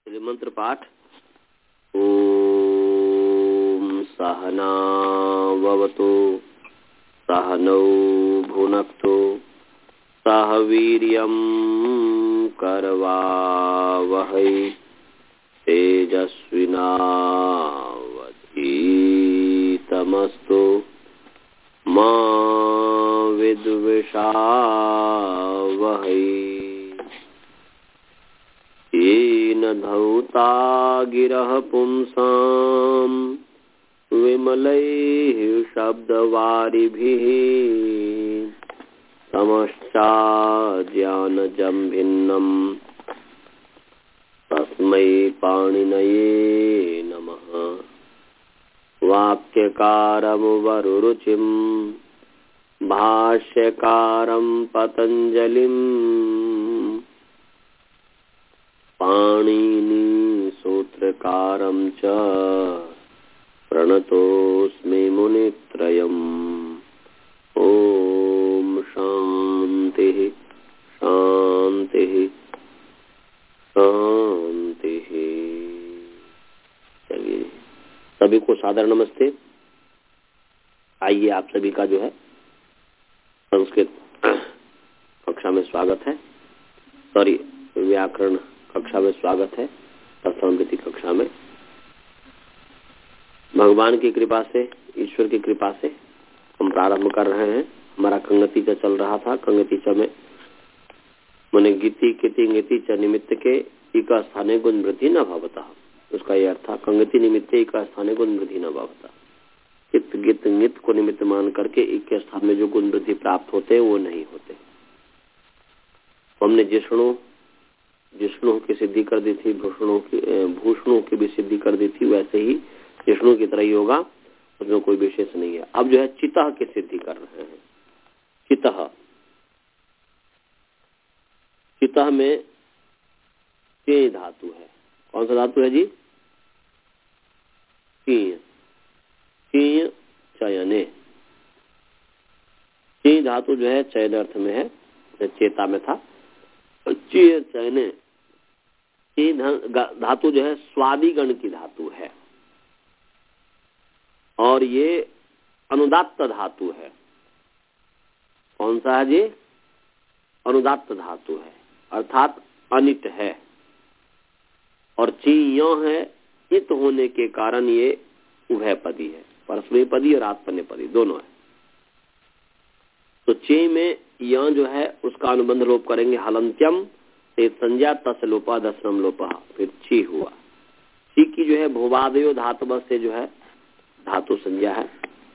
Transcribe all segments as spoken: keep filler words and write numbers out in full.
चलिए मंत्र पाठ। ओम सहना भवतु सहनौ भुनक्तु सह वीर्यं करवावहै तेजस्विनावधीतमस्तु मा विद्विषावहै। येन धौता गिरः पुंसां विमलैः शब्दवारिभिः समश्चाज्ञानजं भिन्नं तस्मै पाणिनये नमः। वाक्यकारं वरुरुचिं भाष्यकारं पतञ्जलिं पाणिनि सूत्रकारं च प्रणतोऽस्मि मुनित्रयम्। ओम शांति शांति शांति। चलिए सभी को सादर नमस्ते। आइए आप सभी का जो है संस्कृत कक्षा में स्वागत है, सॉरी व्याकरण कक्षा में स्वागत है, तत्संगति कक्षा में। भगवान की कृपा से, ईश्वर की कृपा से हम प्रारंभ कर रहे हैं। हमारा कंगति च चल रहा था। कंगति च में मने गीति किति गिति च निमित्त के इक स्थाने गुण वृद्धि न भवता। उसका यह अर्थ था कंगति निमित्त इक स्थाने गुण वृद्धि न भवता। चित्त गित नित को निमित्त मान करके एक के स्थान में जो गुण वृद्धि प्राप्त होते हैं वो नहीं होते। हमने जिष्णु जिष्णु की सिद्धि कर दी थी, भूषणों की भूषणों की भी सिद्धि कर दी थी। वैसे ही जिष्णु की तरह ही होगा, उसमें कोई विशेष नहीं है। अब जो है चितः की सिद्धि कर रहे हैं। चितः चितः में चेय धातु है। कौन सा धातु है जी? चेय चेय चयने। चेय धातु जो है चयन अर्थ में है, चेता में था। चेय चयने चेय धातु जो है स्वादिगण की धातु है और ये अनुदात्त धातु है। कौन सा है जी? अनुदात्त धातु है, अर्थात अनिट है। और ची यो है, इत होने के कारण ये उभयपदी है, परस्मैपदी और आत्मनेपदी दोनों है। तो चे में य जो है उसका अनुबंध लोप करेंगे हलंत्यम से संज्ञा तस् लोपा दशम लोपा, फिर ची हुआ। ची की जो है भूवादयो धातु से जो है धातु संज्ञा है।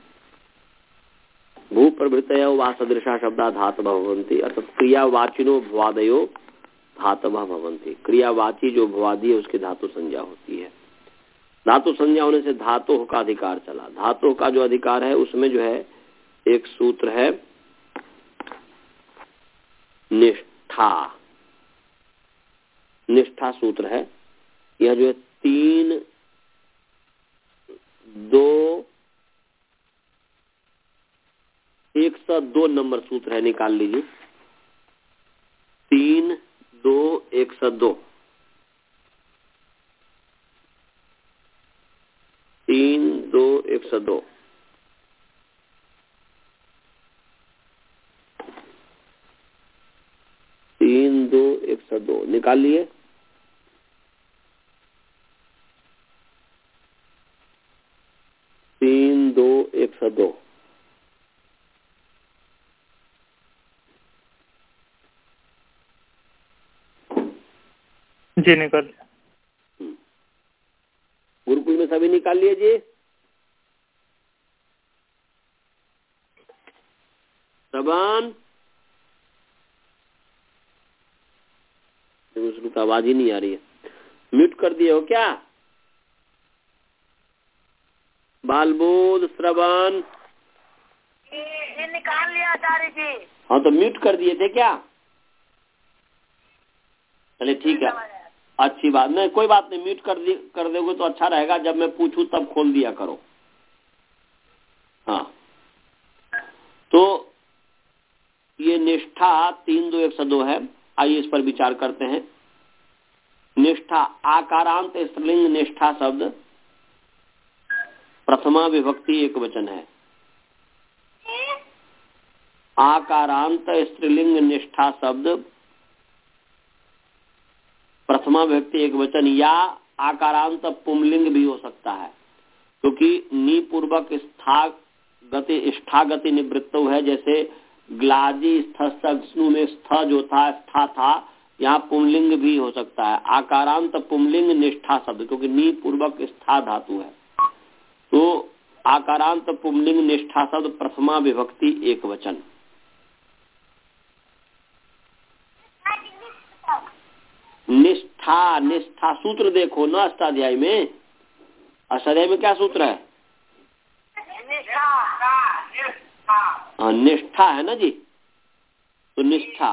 भू प्रभृतय वा सदृशा शब्दा धातव भवन्ति, अर्थात क्रियावाचिनो भुवादयो धातव भवन्ति। क्रियावाची जो भुवादी है उसकी धातु संज्ञा होती है। धातु संज्ञा होने से धातु का अधिकार चला। धातु का जो अधिकार है उसमें जो है एक सूत्र है निष्ठा। निष्ठा सूत्र है। यह जो है तीन दो एक सौ दो नंबर सूत्र है, निकाल लीजिए। तीन दो एक सौ दो तीन दो एक सौ दो तीन दो एक सौ दो निकाल लिए। तीन दो एक सौ दो जी निकाल। गुरुकुल में सभी निकाल लिए जी। सबान उसकी तो आवाज ही नहीं आ रही है। म्यूट कर दिए हो क्या? बालबोध श्रवण ये निकाल लिया आचार्य जी। हाँ तो म्यूट कर दिए थे क्या? चलिए ठीक है, अच्छी बात नहीं, कोई बात नहीं। म्यूट कर दी कर दोगे तो अच्छा रहेगा। जब मैं पूछूं तब खोल दिया करो। हाँ तो ये निष्ठा तीन दो एक सौ दो है। आइए इस पर विचार करते हैं। निष्ठा, आकारांत स्त्रीलिंग निष्ठा शब्द प्रथमा विभक्ति एक वचन है। आकारांत स्त्रीलिंग निष्ठा शब्द प्रथमा विभक्ति एक वचन या आकारांत पुंलिंग भी हो सकता है, क्योंकि नी पूर्वक स्था गति स्था गति निवृत्त है। जैसे ग्लाजी स्थनु में स्थ जो था स्था था, यहाँ पुंलिंग भी हो सकता है। आकारांत पुंलिंग निष्ठा शब्द, क्योंकि नी पूर्वक स्था धातु है, तो आकारांत पुंलिंग निष्ठा शब्द प्रथमा विभक्ति एक वचन। निष्ठा, निष्ठा सूत्र देखो ना अष्टाध्यायी में। अष्टाध्यायी में क्या सूत्र है? हाँ, निष्ठा है ना जी। तो निष्ठा,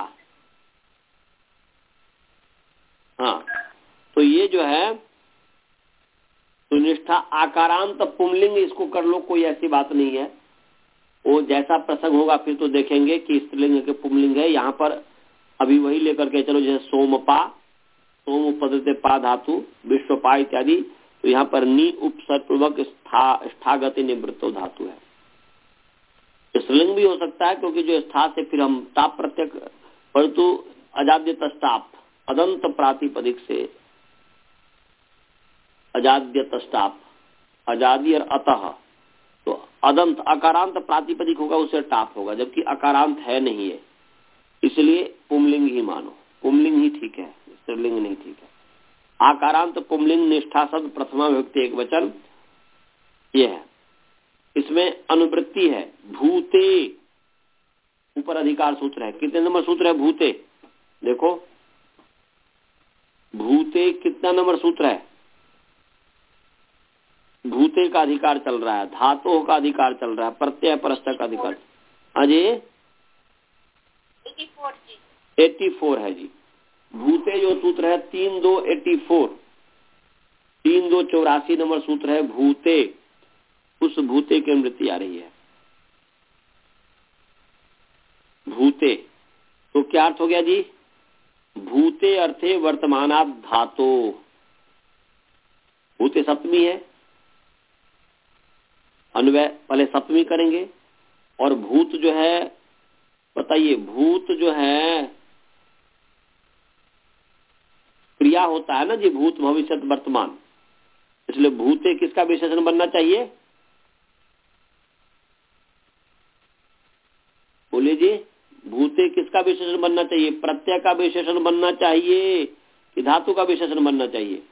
हाँ, तो ये जो है तो निष्ठा आकारांत पुंलिंग, इसको कर लो, कोई ऐसी बात नहीं है। वो जैसा प्रसंग होगा फिर तो देखेंगे कि स्त्रीलिंग के पुंलिंग है। यहाँ पर अभी वही लेकर के चलो, जैसे सोमपा, सोम उपपदते पा धातु, विश्वपा इत्यादि। तो यहाँ पर नी उपसर्ग पूर्वक स्था स्थागति निवृत्त धातु है। स्त्रीलिंग भी हो सकता है, क्योंकि जो स्था से फिर हम ताप प्रत्यय, परंतु अजाद्य तस्ताप अदंत प्रातिपदिक से अजाद्य तस्ताप, अजादी और अतः, तो अदंत अकारांत प्रातिपदिक होगा, उसे टाप होगा, जबकि अकारांत है नहीं है, इसलिए पुंलिंग ही मानो। पुंलिंग ही ठीक है, स्त्रीलिंग नहीं ठीक है। आकारांत पुंलिंग निष्ठा शब्द प्रथमा विभक्ति एक वचन ये है। इसमें अनुवृत्ति है। भूते ऊपर अधिकार सूत्र है। कितने नंबर सूत्र है? भूते। देखो भूते कितना नंबर सूत्र है? भूते का अधिकार चल रहा है, धातुओं का अधिकार चल रहा है, प्रत्यय परस्पर का अधिकार। हाँ जी, एट्टी फोर है जी। भूते जो सूत्र है तीन दो एट्टी फोर, तीन दो चौरासी नंबर सूत्र है भूते। उस भूते की अनुवृत्ति आ रही है भूते। तो क्या अर्थ हो गया जी? भूते अर्थे वर्तमानात् धातो। भूते सप्तमी है, अन्वय पहले सप्तमी करेंगे। और भूत जो है, बताइए, भूत जो है क्रिया होता है ना जी, भूत भविष्य वर्तमान। इसलिए भूते किसका विशेषण बनना चाहिए? बोलिए जी, भूते किसका विशेषण बनना चाहिए? प्रत्यय का विशेषण बनना चाहिए कि धातु का विशेषण बनना चाहिए?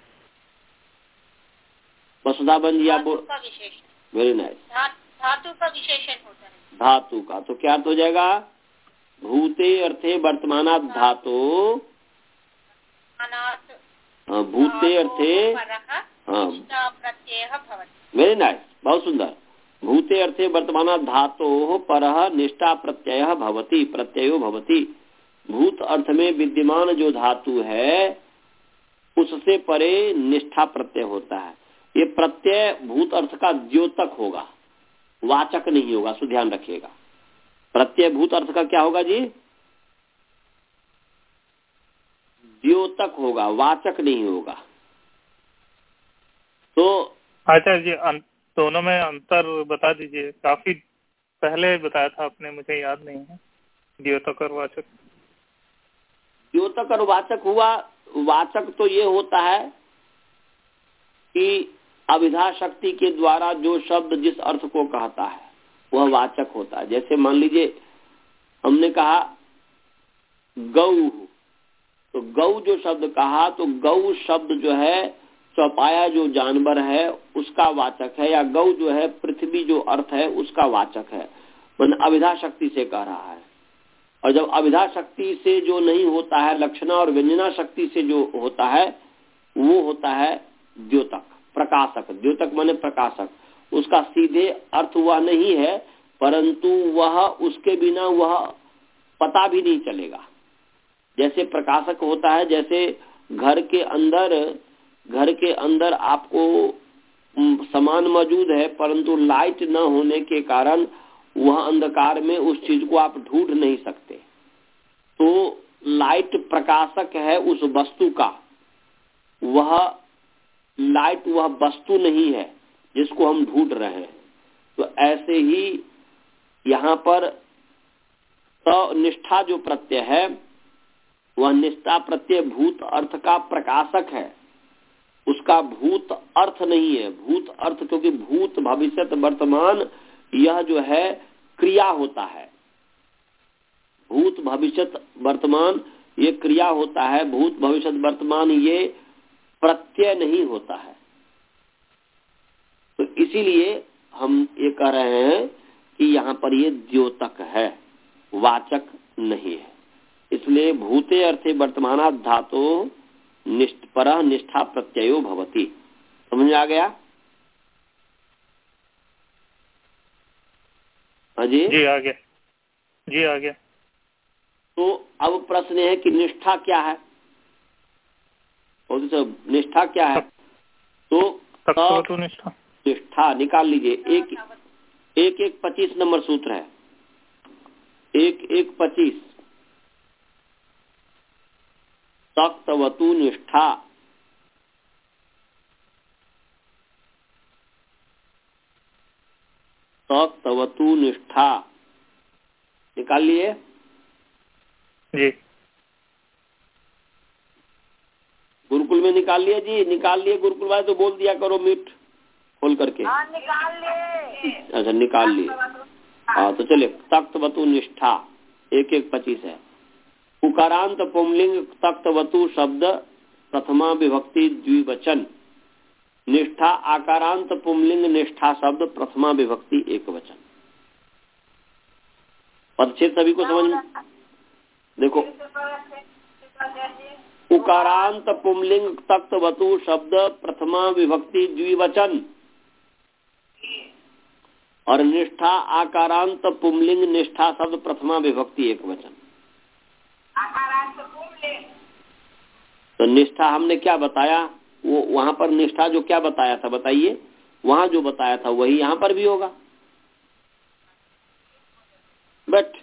वसुधा बन जी आप बोल। Very nice. धातु का विशेषण होता है। धातु का, तो क्या अर्थ हो जाएगा? भूते अर्थे वर्तमानात् धातो। हाँ, भूते अर्थे हाँ प्रत्ययः भवति। वेरी नाइस, बहुत सुंदर। भूते अर्थे वर्तमानात् धातोः परः निष्ठा प्रत्ययः भवति, प्रत्ययो भवति। भूत अर्थ में विद्यमान जो धातु है उससे परे निष्ठा प्रत्यय होता है। ये प्रत्यय भूत अर्थ का द्योतक होगा, वाचक नहीं होगा, सो ध्यान रखिएगा। प्रत्यय भूत अर्थ का क्या होगा जी? द्योतक होगा, वाचक नहीं होगा। तो आचार्य जी दोनों में अंतर बता दीजिए। काफी पहले बताया था आपने, मुझे याद नहीं है। द्योतक और वाचक। द्योतक और वाचक हुआ, वाचक तो ये होता है कि अभिधा शक्ति के द्वारा जो शब्द जिस अर्थ को कहता है वह वाचक होता है। जैसे मान लीजिए हमने कहा गौ, तो गौ जो शब्द कहा, तो गौ शब्द जो है चौपाया जो जानवर है उसका वाचक है, या गौ जो है पृथ्वी जो अर्थ है उसका वाचक है। मन अभिधा शक्ति से कह रहा है। और जब अभिधा शक्ति से जो नहीं होता है, लक्षणा और व्यंजना शक्ति से जो होता है, वो होता है द्योतक, प्रकाशक। द्योतक माने प्रकाशक। उसका सीधे अर्थ वह नहीं है, परंतु वह उसके बिना वह पता भी नहीं चलेगा। जैसे प्रकाशक होता है, जैसे घर के अंदर घर के अंदर आपको सामान मौजूद है, परंतु लाइट न होने के कारण वह अंधकार में उस चीज को आप ढूंढ नहीं सकते। तो लाइट प्रकाशक है उस वस्तु का, वह लाइट वह वस्तु नहीं है जिसको हम ढूंढ रहे हैं। तो ऐसे ही यहाँ पर तो निष्ठा जो प्रत्यय है वह निष्ठा प्रत्यय भूत अर्थ का प्रकाशक है, उसका भूत अर्थ नहीं है। भूत अर्थ क्योंकि भूत भविष्यत वर्तमान यह जो है क्रिया होता है, भूत भविष्यत वर्तमान ये क्रिया होता है, भूत भविष्यत वर्तमान ये प्रत्यय नहीं होता है। तो इसीलिए हम ये कह रहे हैं कि यहाँ पर ये द्योतक है, वाचक नहीं है। इसलिए भूते अर्थे वर्तमानात् धातो निष्ठ परः निष्ठा प्रत्ययो भवति। समझ में आ गया? हाँ जी जी आ गया, जी आ गया। तो अब प्रश्न है कि निष्ठा क्या है? और निष्ठा क्या है? तो तत्वतु निष्ठा निष्ठा निकाल लीजिए। एक एक एक पच्चीस नंबर सूत्र है, एक एक पच्चीस। तत्वतु निष्ठा, तत्वतु निष्ठा निकाल लिए जी। गुरुकुल में निकाल लिया जी? निकाल लिए गुरुकुल वाले तो बोल दिया करो म्यूट खोल करके। हाँ निकाल लिए। अच्छा निकाल लिए। हाँ तो चलिए तत्वतु निष्ठा एक एक पच्चीस है। उकारांत पुंलिंग तत्वतु शब्द प्रथमा विभक्ति द्विवचन, निष्ठा आकारांत पुंलिंग निष्ठा शब्द प्रथमा विभक्ति एक वचन। पदच्छेद सभी को समझ में? देखो उकारांत पुंलिंग तत्वतु शब्द प्रथमा विभक्ति द्विवचन और निष्ठा आकारांत पुंलिंग निष्ठा शब्द प्रथमा विभक्ति एक वचन। तो निष्ठा हमने क्या बताया? वो वहां पर निष्ठा जो क्या बताया था बताइए? वहां जो बताया था वही यहाँ पर भी होगा। बट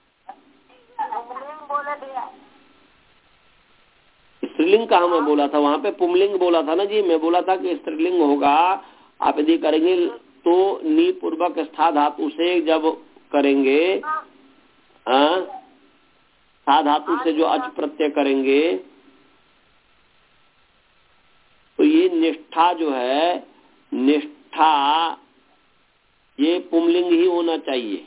स्त्रीलिंग कहाँ मैं बोला था? वहां पे पुंलिंग बोला था ना जी। मैं बोला था कि स्त्रीलिंग होगा। आप यदि करेंगे तो नी पूर्वक स्था धातु से जब करेंगे, स्था धातु से जो अच प्रत्यय करेंगे तो ये निष्ठा जो है, निष्ठा ये पुंलिंग ही होना चाहिए।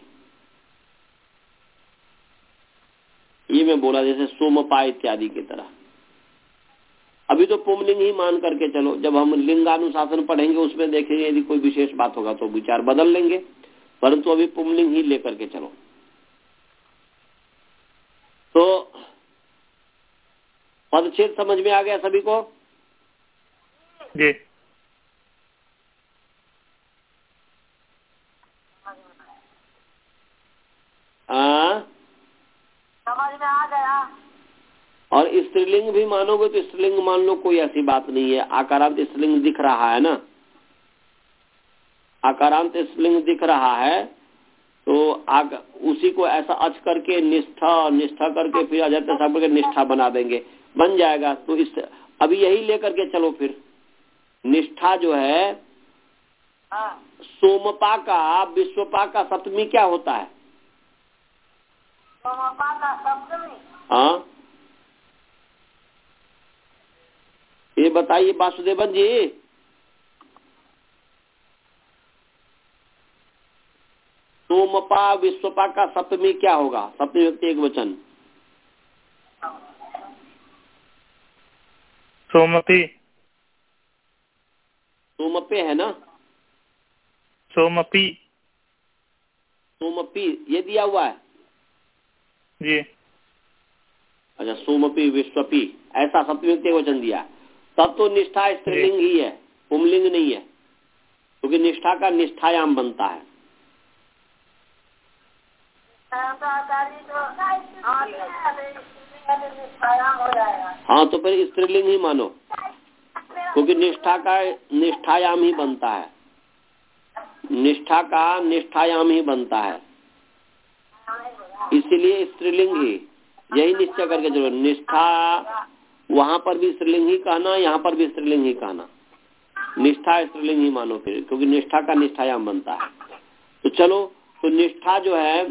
ये मैं बोला जैसे सोमपा इत्यादि की तरह। अभी तो पुंलिंग ही मान करके चलो, जब हम लिंगानुशासन पढ़ेंगे उसमें देखेंगे यदि कोई विशेष बात होगा तो विचार बदल लेंगे, परंतु अभी पुंलिंग ही लेकर के चलो। तो पदच्छेद समझ में आ गया सभी को? जी। आ? समझ में आ गया। और स्त्रीलिंग भी मानोगे तो स्त्रीलिंग मान लो, कोई ऐसी बात नहीं है। आकारांत स्त्रीलिंग दिख रहा है ना, आकारांत स्त्रीलिंग दिख रहा है तो आग, उसी को ऐसा अच करके निष्ठा निष्ठा करके फिर अजत सब करके निष्ठा बना देंगे, बन जाएगा। तो इस अभी यही लेकर के चलो। फिर निष्ठा जो है सोमपा का विश्वपा का सप्तमी क्या होता है? सोमपा का सप्तमी हाँ ये बताइए वासुदेवन जी। सोमपा विश्वपा का सप्तमी क्या होगा? सप्तमी व्यक्ति एक वचन। सोमपी। सोमपे है ना? सोमपी। सोमपी ये दिया हुआ है जी। अच्छा सोमपी विश्वपी ऐसा सप्तमी व्यक्ति एक वचन दिया। तब तो निष्ठा स्त्रीलिंग ही है, पुंलिंग नहीं है, क्योंकि तो निष्ठा का निष्ठायाम बनता है। हाँ तो फिर स्त्रीलिंग ही मानो, क्योंकि निष्ठा का निष्ठायाम ही बनता है, निष्ठा का निष्ठायाम ही बनता है, इसीलिए स्त्रीलिंग ही। यही निश्चय करके चलो। निष्ठा वहां पर भी स्त्रीलिंग ही कहना, यहाँ पर भी स्त्रीलिंग ही कहना। निष्ठा स्त्रीलिंग ही मानो फिर, क्योंकि निष्ठा का निष्ठायाम बनता है। तो चलो, तो निष्ठा जो है,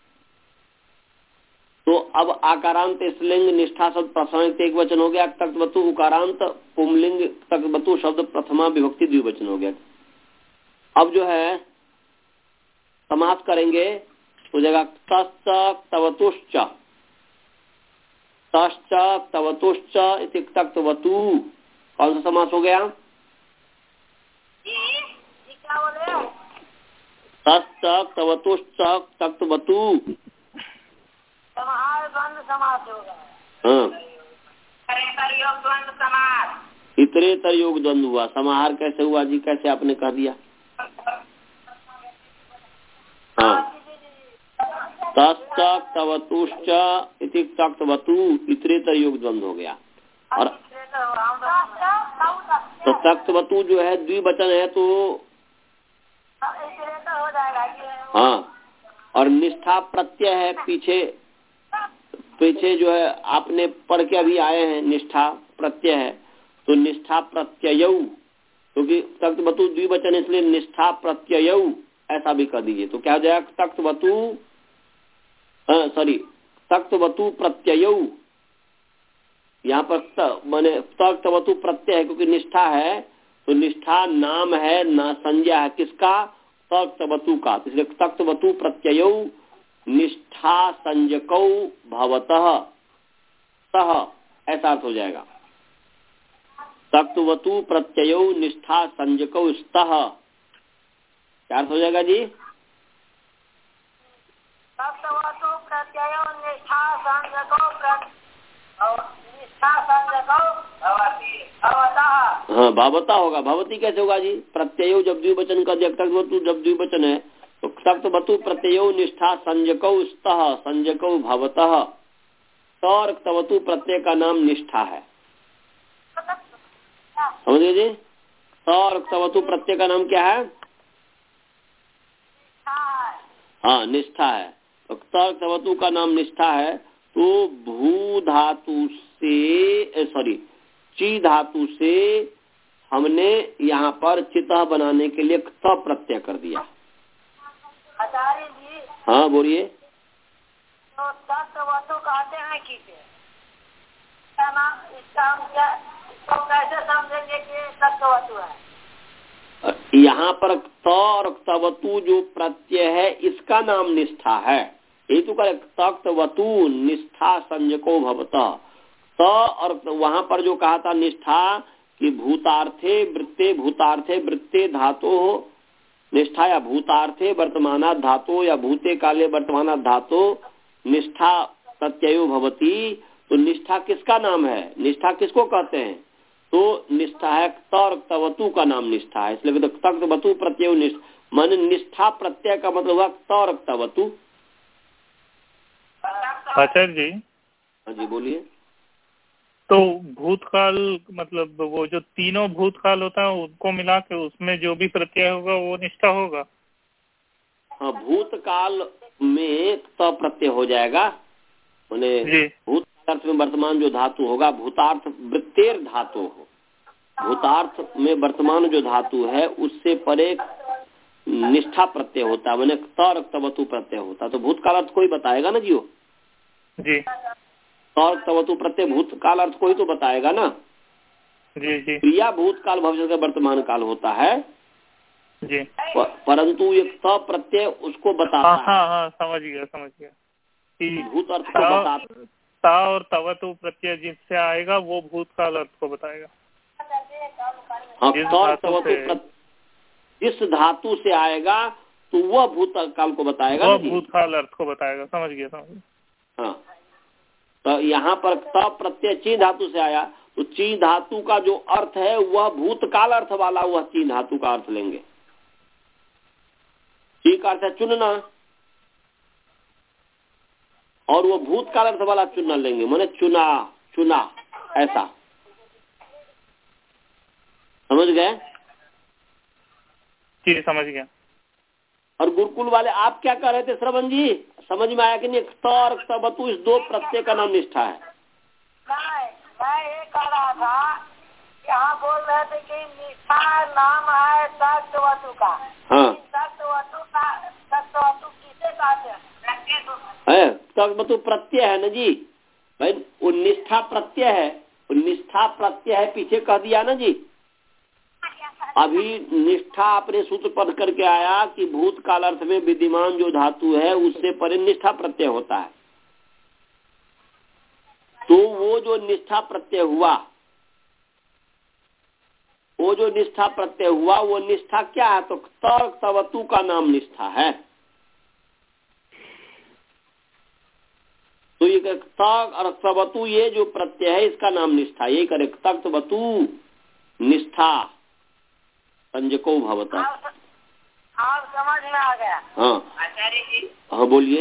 तो अब आकारांत स्त्रीलिंग निष्ठा शब्द प्रथमांत एक वचन हो गया। तक्तवतु उकारांत पुंलिंग तक्तवतु शब्द प्रथमा विभक्ति द्विवचन हो गया। अब जो है समास करेंगे तो जगह तश्च तवतुश्च, तश्च तवतुश्च इति तक्तवतु, कौन सा समास हो गया? तश्च तवतुश्च तक्तवतु, समाहार द्वंद्व समास होगा। हाँ, इतरेतर योग द्वंद्व समास। इतरेतर योग द्वंद्व हुआ। समाहार कैसे हुआ जी? कैसे आपने कह दिया? हाँ, तश्च तवतुश्च इति तक्तवतु, इतरेतर योग द्वंद्व हो गया। और तो तक्तवतु जो है द्विवचन है, तो हो जाएगा। हाँ, और निष्ठा प्रत्यय है। पीछे पीछे जो है आपने पढ़ के अभी आए हैं, निष्ठा प्रत्यय है, तो निष्ठा प्रत्ययौ, क्योंकि तक्तवतु द्विवचन इसलिए निष्ठा प्रत्ययौ ऐसा भी कर दीजिए। तो क्या हो जाएगा? तक्तवतु सॉरी तक्तवतु प्रत्ययौ, यहाँ पर माने तक्तवतु प्रत्यय है क्योंकि निष्ठा है, तो निष्ठा नाम है, ना संज्ञा है किसका? तक्तवतु का। इसलिए तक्तवतु प्रत्ययौ निष्ठा संज्ञकौ भवतः सह, ऐसा अर्थ हो जाएगा। तक्तवतु प्रत्ययौ निष्ठा संज्ञकौ स्तः, क्या अर्थ हो जाएगा जी? तक्तवतु प्रत्ययो निष्ठा संज्ञकौ निष्ठा संज्ञकौ भवति भवतः। हाँ, भवता होगा। भवती कैसे होगा जी? प्रत्ययो जब द्विवचन का दिया, तक्तवतु जब द्विवचन है तो तक्तवतु प्रत्ययो निष्ठा संज्ञकौ स्तः संज्ञकौ भवतः। तक्तवतु प्रत्यय का नाम निष्ठा है, समझिए जी। तक्तवतु प्रत्यय का नाम क्या है? हाँ, निष्ठा है। तो तक्तवतु का नाम निष्ठा है। तो भू धातु से सॉरी ची धातु से हमने यहाँ पर चितः बनाने के लिए त प्रत्यय कर दिया। आचार्य जी, हाँ बोलिए। तो तत्वतु कहते हैं किसे? इसका हम क्या, इसको कैसे समझेंगे कि तत्वतु है? यहाँ पर त और तवतु जो प्रत्यय है इसका नाम निष्ठा है। ये तो करे तक्तवतु निष्ठा संज्ञको भवतः। त और वहां पर जो कहा था निष्ठा कि भूतार्थे वृत्ते भूतार्थे वृत्ते धातो निष्ठा, या भूतार्थे वर्तमाना धातो या भूते काले वर्तमाना धातो निष्ठा प्रत्ययो भवती। तो निष्ठा किसका नाम है? निष्ठा किसको कहते हैं? तो निष्ठा है तक्तवतु का नाम निष्ठा है, इसलिए तो तक्तवतु प्रत्यय निष्ठा मान निष्ठा प्रत्यय का मतलब हुआ तक्तवतु। आचार्य जी, हाँ जी बोलिए। तो भूतकाल मतलब वो जो तीनों भूतकाल होता है उनको मिला के उसमें जो भी प्रत्यय होगा वो निष्ठा होगा। हाँ, भूतकाल में त प्रत्यय हो जाएगा, मैंने भूत अर्थ में वर्तमान जो धातु होगा, भूतार्थ वृत्तेर धातु हो, भूतार्थ में वर्तमान जो धातु है उससे परे निष्ठा प्रत्यय होता है, मैंने तक्तवतु प्रत्यय होता है। तो भूतकाल अर्थ कोई बताएगा ना जियो जी। तक्तवतु प्रत्यय भूतकाल अर्थ कोई तो बताएगा ना जी जी। क्रिया भूतकाल भविष्य का वर्तमान काल होता है जी, परंतु एक त प्रत्यय उसको बताता हाँ है। हाँ हाँ, समझ गया समझ गया कि भूत अर्थ को बताता, ता और तवतु प्रत्यय जिससे आएगा वो भूतकाल अर्थ को बताएगा। हाँ, जिस तवतु धातु से जिस धातु से आएगा तो वह भूतकाल को बताएगा, वो भूतकाल अर्थ को बताएगा। समझ गया समझ गया। हाँ, तो यहाँ पर त प्रत्यय ची धातु से आया तो ची धातु का जो अर्थ है वह भूतकाल अर्थ वाला, वह ची धातु का अर्थ लेंगे। ची का अर्थ है चुनना और वो भूतकाल अर्थ वाला चुनना लेंगे, माने चुना चुना ऐसा, समझ गए? जी समझ गया। और गुरुकुल वाले आप क्या कह रहे थे श्रवण जी, समझ में आया कि नहीं? तर्क तवतु इस दो प्रत्यय का नाम निष्ठा है। मैं मैं ये था, यहाँ बोल रहे थे कि निष्ठा नाम है सत्य वस्तु का। हाँ, सत्य वस्तु का सत्य वस्तु किसे कहते हैं? है सत्य वस्तु प्रत्यय है ना जी भाई, वो निष्ठा प्रत्यय है, वो निष्ठा प्रत्यय है, पीछे कह दिया ना जी। अभी निष्ठा आपने सूत्र पढ़ करके आया कि भूतकाल अर्थ में विद्यमान जो धातु है उससे परे निष्ठा प्रत्यय होता है। तो वो जो निष्ठा प्रत्यय हुआ, वो जो निष्ठा प्रत्यय हुआ वो निष्ठा क्या है? तो तर्क तवतु का नाम निष्ठा है। तो ये तक और तवतु ये जो प्रत्यय है इसका नाम निष्ठा, यही करे तक तवतु निष्ठा संजको भवता। आप समझ में आ गया? हाँ आचार्य जी। हाँ बोलिए।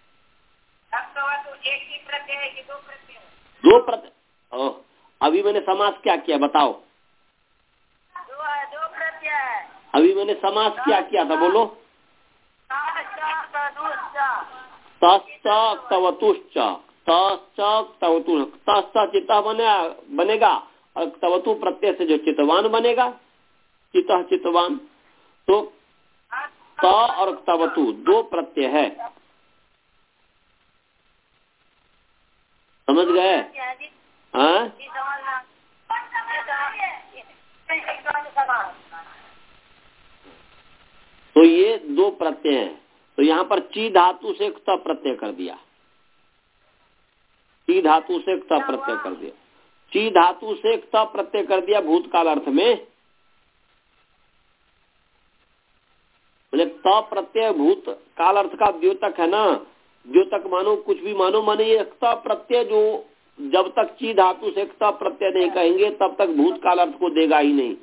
एक ही प्रत्यय है कि दो प्रत्यय है? दो प्रत्यय। अभी मैंने समास क्या किया बताओ? दो है, दो प्रत्यय है। अभी मैंने समास क्या किया था बोलो? तश्च तवतुश्च, तश्च तवतु, तश्च चित्त बने बनेगा और तवतु प्रत्यय से जो चितवान बनेगा, चित चितवान। तो त और तवतु दो प्रत्यय है, समझ गए? हाँ तो ये दो प्रत्यय है। तो यहाँ पर ची धातु से त प्रत्यय कर दिया, ची धातु से त प्रत्यय कर दिया, ची धातु से त प्रत्यय कर दिया भूतकाल अर्थ में। मतलब त प्रत्यय भूतकाल अर्थ का द्योतक है ना, द्योतक मानो कुछ भी मानो, माने ये त प्रत्यय जो जब तक ची धातु से त प्रत्यय नहीं कहेंगे तब तक भूतकाल अर्थ को देगा ही नहीं।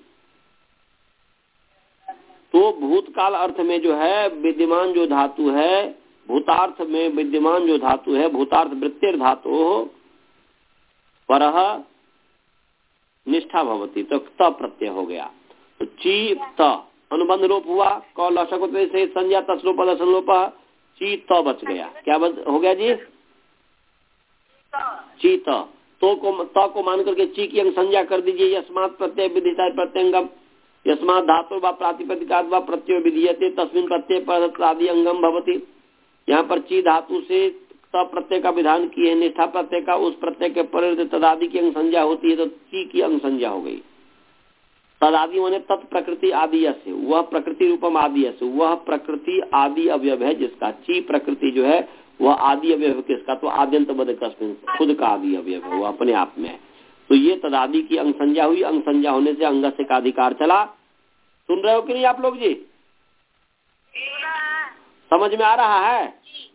तो भूतकाल अर्थ में जो है विद्यमान जो धातु है, भूतार्थ में विद्यमान जो धातु है, भूतार्थ वृत्तिर धातु परः निष्ठा भवती, तो त प्रत्यय हो गया। तो ची त अनुबंध लोप हुआ, क लशक से संज्ञा तस्लोप दशनलोप, ची त बच गया। क्या बच हो गया जी? ची त। तो को त को मान करके ची की अंग संज्ञा कर दीजिए। यस्मात् प्रत्यय विदिता प्रत्यंगम, यस्मात् धातु व प्रातिपदिकात् व प्रत्यय विधीयते तस्मिन् प्रत्यय पर आदि अंगम भवति। यहाँ पर ची धातु से त प्रत्यय का विधान किए, निष्ठा प्रत्यय का उस प्रत्यय के पर तदादि की अंग संज्ञा होती है, तो ची की अंग संज्ञा हो गई। तदादि माने तत्प्रकृति आदि से, वह प्रकृति रूपम आदि से, वह प्रकृति आदि अवयव है जिसका, ची प्रकृति जो है वह आदि अवयव किसका? तो आद्यंत बद कस्मिन, खुद का आदि अवयव है, वो अपने आप में है। तो ये तदादि की अंग संज्ञा हुई, अंग संज्ञा होने से अंग से का अधिकार चला। सुन रहे हो कि नहीं आप लोग जी? समझ में आ रहा है?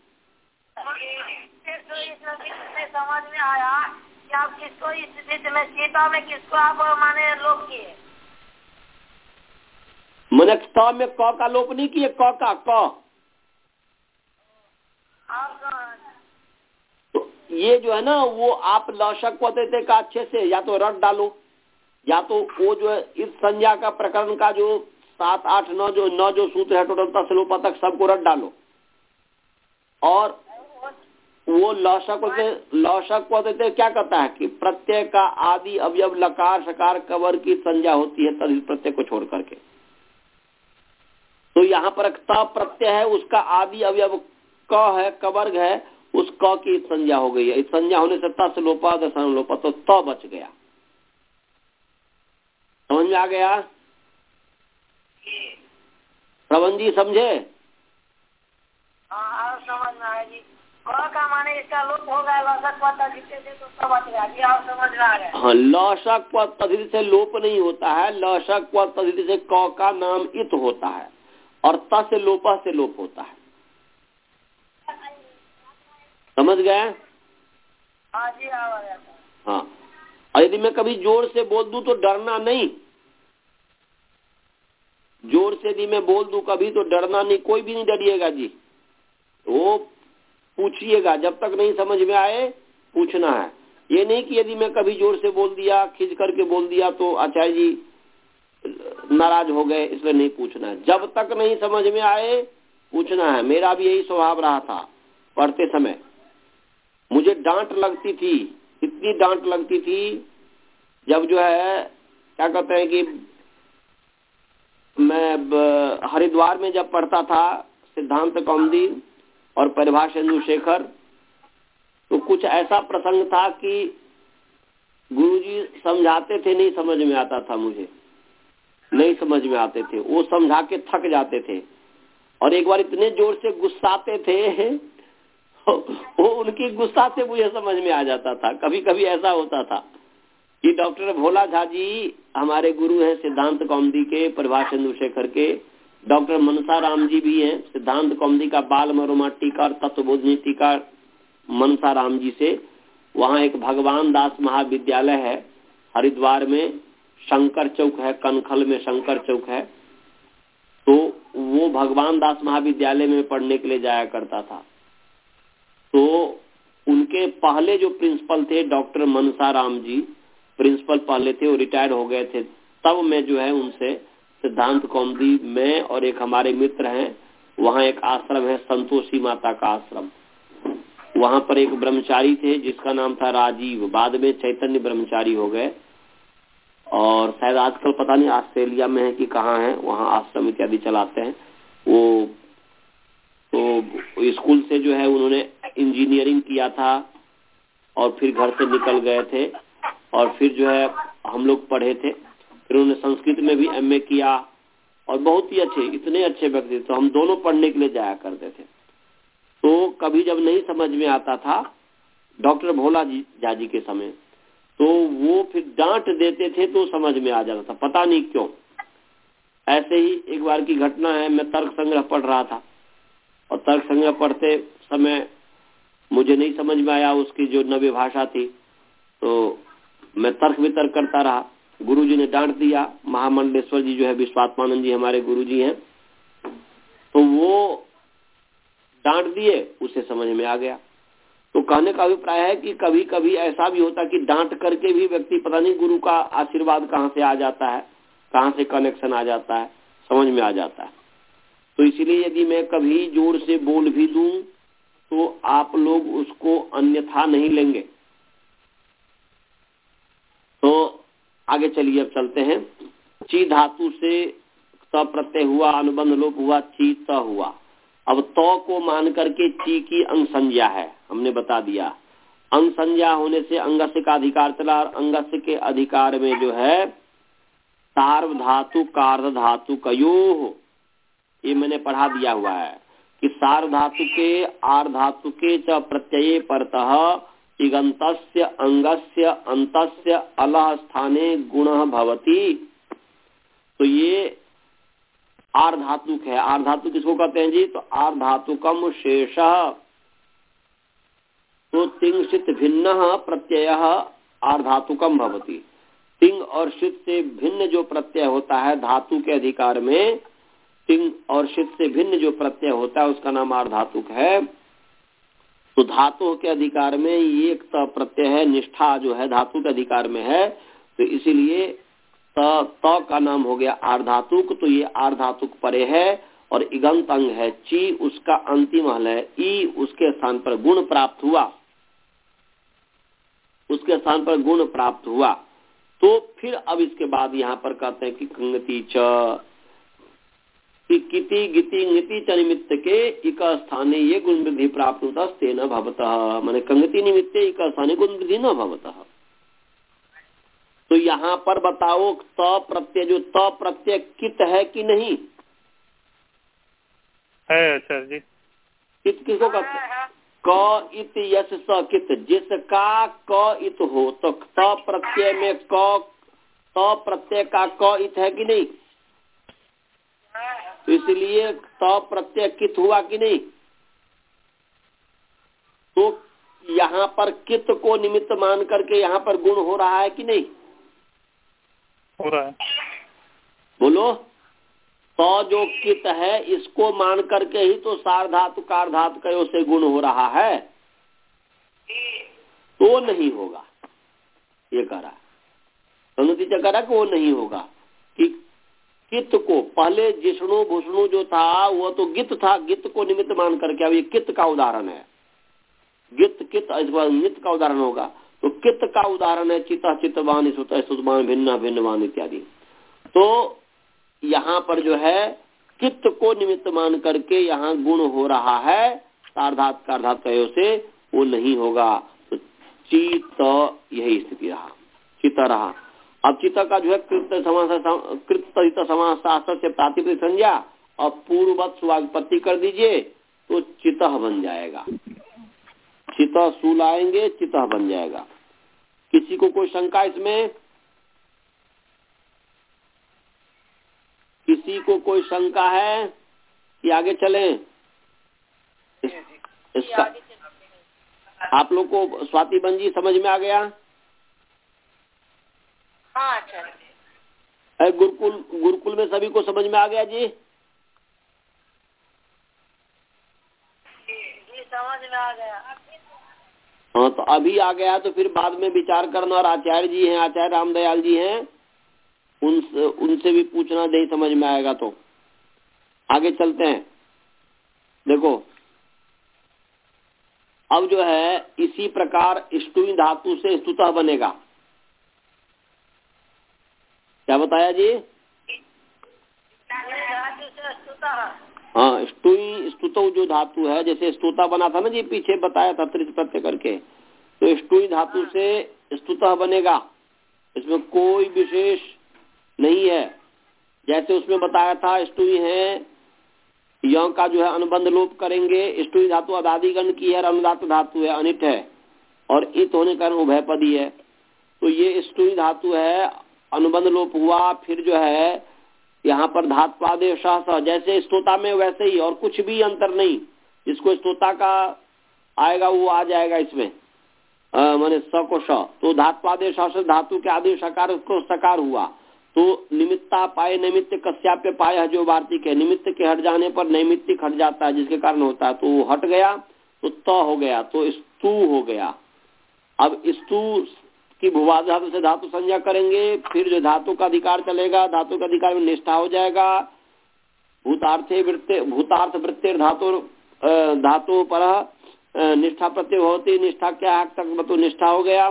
समझ में आया कि आप किसको इस स्थिति में, सीता में किसको आप माने लोप किए? मैंने क में क का लोप नहीं किए, क का क। तो ये जो है ना वो आप लौशक को देते का अच्छे से या तो रट डालो, या तो वो जो है इस संज्ञा का प्रकरण का जो सात आठ नौ जो नौ जो सूत्र है टोटल तस्लोपा तक सबको रट डालो। और वो लौशक से लौशक को देते क्या करता है कि प्रत्यय का आदि अवयव लकार शकार कवर की संज्ञा होती है तद प्रत्यय को छोड़ करके। तो यहाँ पर त प्रत्यय है, उसका आदि अवयव क है, कवर्ग है, उस क की संज्ञा हो गई है। इस संज्ञा होने से तस लोपा दसन लोपा, तो त बच गया। समझ में आ गया? प्रबंध जी समझे? हाँ समझ में आया जी। क का माने इसका लोप हो गया, लौशक पद तद्धित से तो सब बच गया जी, आप समझ में आ गया? हाँ, लौशक पद तद्धित से लोप नहीं होता है, लौशक पद तद्धित से क का नाम इत होता है और त से लोपा से लोप होता है। समझ गए? हाँ जी आ गया। हाँ, और यदि मैं कभी जोर से बोल दूं तो डरना नहीं, जोर से यदि मैं बोल दूं कभी तो डरना नहीं, कोई भी नहीं डरिएगा जी। वो पूछिएगा, जब तक नहीं समझ में आए पूछना है। ये नहीं कि यदि मैं कभी जोर से बोल दिया, खिंच करके बोल दिया तो आचार्य जी नाराज हो गए, इसलिए नहीं पूछना है। जब तक नहीं समझ में आए पूछना है। मेरा भी यही स्वभाव रहा था पढ़ते समय, मुझे डांट लगती थी, इतनी डांट लगती थी जब जो है क्या कहते हैं कि मैं हरिद्वार में जब पढ़ता था सिद्धांत कौमुदी और परिभाषेंदु शेखर, तो कुछ ऐसा प्रसंग था कि गुरुजी समझाते थे, नहीं समझ में आता था, मुझे नहीं समझ में आते थे, वो समझा के थक जाते थे और एक बार इतने जोर से गुस्साते थे वो उनकी गुस्सा से मुझे समझ में आ जाता था। कभी कभी ऐसा होता था कि डॉक्टर भोला झा जी हमारे गुरु हैं सिद्धांत कौमुदी के, परिभाषेंदु शेखर के, डॉक्टर मनसा राम जी भी हैं सिद्धांत कौमुदी का बाल मरोमा टीका और तत्वबोधिनी टीका मनसा राम जी से। वहाँ एक भगवान दास महाविद्यालय है हरिद्वार में, शंकर चौक है, कनखल में शंकर चौक है, तो वो भगवान दास महाविद्यालय में पढ़ने के लिए जाया करता था। तो उनके पहले जो प्रिंसिपल थे डॉक्टर मनसा राम जी, प्रिंसिपल पहले थे, वो रिटायर हो गए थे। तब मैं जो है उनसे सिद्धांत कौमुदी में, और एक हमारे मित्र हैं, वहाँ एक आश्रम है संतोषी माता का आश्रम, वहाँ पर एक ब्रह्मचारी थे जिसका नाम था राजीव, बाद में चैतन्य ब्रह्मचारी हो गए और शायद आजकल पता नहीं ऑस्ट्रेलिया में है कि कहाँ है, वहाँ आश्रम इत्यादि चलाते हैं वो। तो स्कूल से जो है उन्होंने इंजीनियरिंग किया था और फिर घर से निकल गए थे और फिर जो है हम लोग पढ़े थे, फिर उन्होंने संस्कृत में भी एमए किया और बहुत ही अच्छे, इतने अच्छे व्यक्ति, तो हम दोनों पढ़ने के लिए जाया करते थे। तो कभी जब नहीं समझ में आता था डॉक्टर भोला जी झा जी के समय, तो वो फिर डांट देते थे तो समझ में आ जाता था, पता नहीं क्यों। ऐसे ही एक बार की घटना है, मैं तर्क संग्रह पढ़ रहा था और तर्क संग्रह पढ़ते समय मुझे नहीं समझ में आया उसकी जो नव्य भाषा थी, तो मैं तर्क वितर्क करता रहा। गुरुजी ने डांट दिया, महामंडलेश्वर जी जो है विश्वात्मानंद जी हमारे गुरुजी हैं, तो वो डांट दिए, उसे समझ में आ गया। तो कहने का अभिप्राय है कि कभी कभी ऐसा भी होता है कि डांट करके भी व्यक्ति पता नहीं गुरु का आशीर्वाद कहाँ से आ जाता है, कहाँ से कनेक्शन आ जाता है, समझ में आ जाता है। तो इसलिए यदि मैं कभी जोर से बोल भी दूं तो आप लोग उसको अन्यथा नहीं लेंगे। तो आगे चलिए, अब चलते हैं। ची धातु से त प्रत्यय हुआ, अनुबंध लोप हुआ, ची त हुआ। अब तो को मान करके ची की अंग संज्ञा है, हमने बता दिया। अंग संज्ञा होने से अंगस्य का अधिकार चला, और अंगस्य के अधिकार में जो है सार्व धातु कार्य धातु कयो, ये मैंने पढ़ा दिया हुआ है कि सार्व धातु के आर धातु के च प्रत्यये परतः इगंतस्य अंगस्य अंतस्य अलह स्थाने गुणः भवति। तो ये आर धातुक है। आर धातु किसको कहते हैं जी? तो आर धातुकम शेष, तो तिंग शित भिन्न प्रत्यय आर धातुकम भवति। तिंग और शित से भिन्न जो प्रत्यय होता है धातु के अधिकार में, तिंग और शित से भिन्न जो प्रत्यय होता है उसका नाम आर धातुक है। तो धातु के अधिकार में ये एक प्रत्यय है, निष्ठा जो है धातु के अधिकार में है, तो इसीलिए त, त का नाम हो गया आर धातुक। तो ये आर धातुक परे है और इगंत अंग है। ची उसका अंतिम हल है, ई उसके स्थान पर गुण प्राप्त हुआ, उसके स्थान पर गुण प्राप्त हुआ। तो फिर अब इसके बाद यहाँ पर कहते हैं कि कंगति च, किति गिति गिति च निमित्त के इक स्थाने ये गुण वृद्धि प्राप्त होता तेन भवतः, माने कंगति निमित्त इक स्थाने गुण वृद्धि न भवतः। तो यहाँ पर बताओ त प्रत्यय, जो त प्रत्यय कित है कि नहीं है? अच्छा जी, कित किसको कहते हैं? क इत यश स कित, जिसका क इत हो, तो त प्रत्यय में क, त प्रत्यय का क इत है कि नहीं? तो इसलिए त प्रत्यय कित हुआ कि नहीं? तो यहाँ पर कित को निमित्त मान करके यहाँ पर गुण हो रहा है कि नहीं? हो रहा है। बोलो, तो जो कित है इसको मान करके ही तो सार धातु कार धातु कयो से गुण हो रहा है, तो नहीं होगा, ये कह रहा संगति से कह रहा कि वो नहीं होगा। कि कित को पहले जिष्णु भूषणु जो था वो तो गित था, गित को निमित्त मान करके, अब ये कित का उदाहरण है, गित कित नित का उदाहरण होगा। तो कित का उदाहरण है चिता चितवान सुतवान भिन्न भिन्नवान इत्यादि। तो यहाँ पर जो है कित को निमित्त मान करके यहाँ गुण हो रहा है, सार्धात कार्धात कयो से वो नहीं होगा। तो चित यही स्थिति रहा, चित रहा। अब चित का जो है कृत समास कृत समास शास्त्र से प्रातिपदिक संज्ञा और पूर्ववत सुवागपत्ति कर दीजिए तो चित बन जाएगा। चित सु लाएंगे चित बन जाएगा। किसी को कोई शंका इसमें? किसी को कोई शंका है कि आगे चलें? इस, इसका आप लोग को स्वाति बन जी समझ में आ गया? हाँ अच्छा। गुरुकुल गुरुकुल में सभी को समझ में आ गया जी? जी समझ में आ गया। हाँ तो अभी आ गया तो फिर बाद में विचार करना। और आचार्य जी हैं, आचार्य रामदयाल जी हैं, उनसे उनसे भी पूछना, नहीं समझ में आएगा तो। आगे चलते हैं। देखो अब जो है इसी प्रकार स्तुई धातु से स्तुतः बनेगा। क्या बताया जी? हाँ स्तुई स्तुतो जो धातु है, जैसे स्तुता बना था ना जी, पीछे बताया था त्रित प्रत्यय करके, तो स्तुई धातु से स्तुतः बनेगा। इसमें कोई विशेष नहीं है। जैसे उसमें बताया था स्तुई है, यौ का जो है अनुबंध लोप करेंगे। स्तुई धातु अदादिगण की है, अनुदात धातु है, अनिट है, और इत होने का उभयपदी है। तो ये स्तुई धातु है, अनुबंध लोप हुआ, फिर जो है यहाँ पर धात्वादेश जैसे स्तोता में वैसे ही, और कुछ भी अंतर नहीं। जिसको स्तोता का आएगा वो आ जाएगा इसमें, माने स को श। तो धात्वादेश धातु के आदेश सकार को सकार हुआ। तो निमित्ता पाए निमित्त कस्याप्य पाए जो वार्तिक है, निमित्त के हट जाने पर नैमित्तिक हट जाता है, जिसके कारण होता है। तो वो हट गया तो त हो गया, तो स्तु हो गया। अब स्तु की भुवा धातु से धातु संज्ञा करेंगे, फिर जो धातु का अधिकार चलेगा, धातु का अधिकार में निष्ठा हो जाएगा। भूतार्थे वृत्ते भूतार्थ वृत्तिर धातु धातु पर निष्ठा प्रत्यय होती, निष्ठा क्या है तक तो निष्ठा हो गया।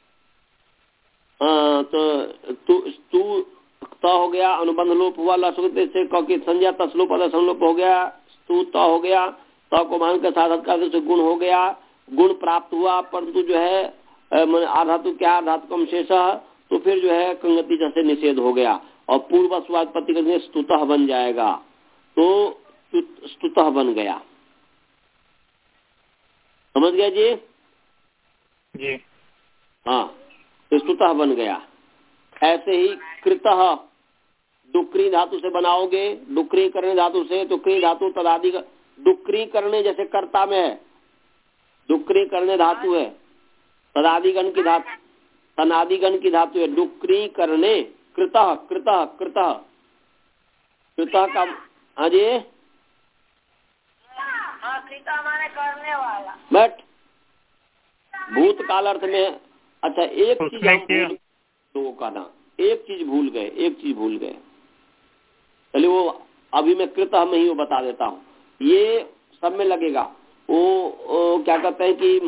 आ, तो तू तू त हो गया, अनुबंध लोप हुआ लसुत से क की संज्ञा तसलोप अदसलोप हो गया, तू त हो गया, त को मान के साधक का से गुण हो गया, गुण प्राप्त हुआ, परंतु जो है आधातु क्या धातु कम शेष, तो फिर जो है कंगति जैसे निषेध हो गया और पूर्व स्वात्पत्ति करने स्तुतः बन जाएगा। तो स्तुतः बन गया। समझ गया जी? जी हाँ, स्तुतः बन गया। ऐसे ही कृतः डुक्री धातु से बनाओगे, डुक्री करने धातु से, तो क्री धातु तदादि डुक्री करने जैसे कर्ता में है, डुक्री करने धातु है, तदादिगण की धातु तनादिगण की धातु है। डुक्री करने कृतः कृतः कृतः कृतः का हाँ जी कृता माने करने वाला। बट भूतकाल अर्थ में अच्छा एक चीज हम भूल लोगों का ना, एक चीज भूल गए, एक चीज भूल गए। चलिए वो अभी मैं कृतः में ही वो बता देता हूँ, ये सब में लगेगा। वो, वो क्या कहते हैं कि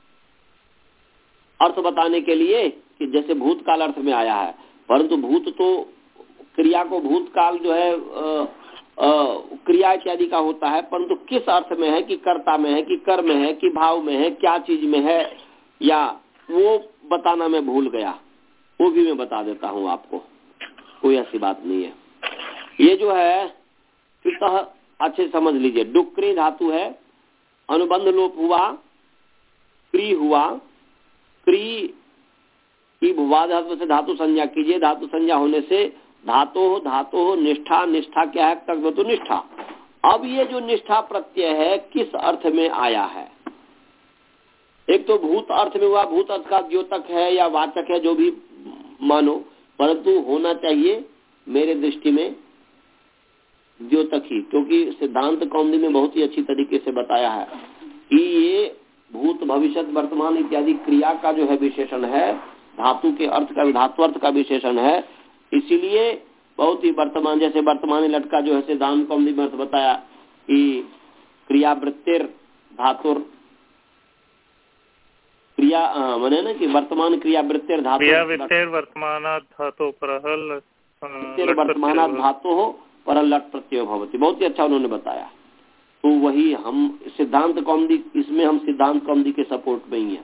अर्थ बताने के लिए कि जैसे भूतकाल अर्थ में आया है, परंतु भूत तो क्रिया को भूतकाल जो है आ, आ, क्रिया इत्यादि का होता है, परंतु किस अर्थ में है कि कर्ता में है कि कर्म में है कि भाव में है, क्या चीज में है, या वो बताना मैं भूल गया, वो भी मैं बता देता हूँ आपको, कोई ऐसी बात नहीं है। ये जो है कृतः अच्छे समझ लीजिए, डुक्री धातु है, अनुबंध लोप हुआ, क्री हुआ, क्री की भुवा धातु से धातु संज्ञा कीजिए, धातु संज्ञा होने से धातो धातो निष्ठा, निष्ठा क्या है तक तो निष्ठा। अब ये जो निष्ठा प्रत्यय है किस अर्थ में आया है? एक तो भूत अर्थ में हुआ, भूत अर्थ का द्योतक है या वाचक है, जो भी मानो, परंतु होना चाहिए मेरे दृष्टि में द्योतक ही, क्योंकि सिद्धांत कौमुदी में बहुत ही अच्छी तरीके से बताया है कि ये भूत भविष्य वर्तमान इत्यादि क्रिया का जो है विशेषण है, धातु के अर्थ का धातु अर्थ का विशेषण है। इसीलिए बहुत ही वर्तमान, जैसे वर्तमान लटका जो है सिद्धांत कौमुदी में अर्थ बताया कि क्रिया वृत्तिर धातुर क्रिया माने ना कि वर्तमान क्रिया वृत्तिर धातु क्रिया वृत्तिर वर्तमानात् धातु परहल वर्तमानात् धातु हो पर लट प्रत्यय भवति। बहुत ही अच्छा उन्होंने बताया। तो वही हम सिद्धांत कौमुदी, इसमें हम सिद्धांत कौमुदी के सपोर्ट में ही है।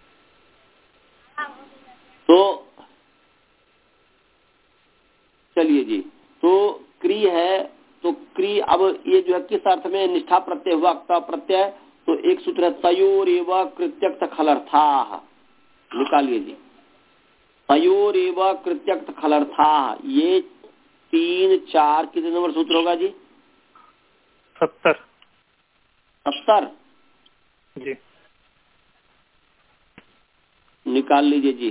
तो चलिए जी, तो क्री है, तो क्री अब ये जो है किस अर्थ में निष्ठा प्रत्यय हुआ, क्ता प्रत्यय, तो एक सूत्र है तयोरेव कृत्यक्त खलर्थाः, निकालिए जी। तयोरेव कृत्यक्त खलर्थाः, ये तीन चार कितने नंबर सूत्र होगा जी? सत्तर सत्तर जी, निकाल लीजिए जी।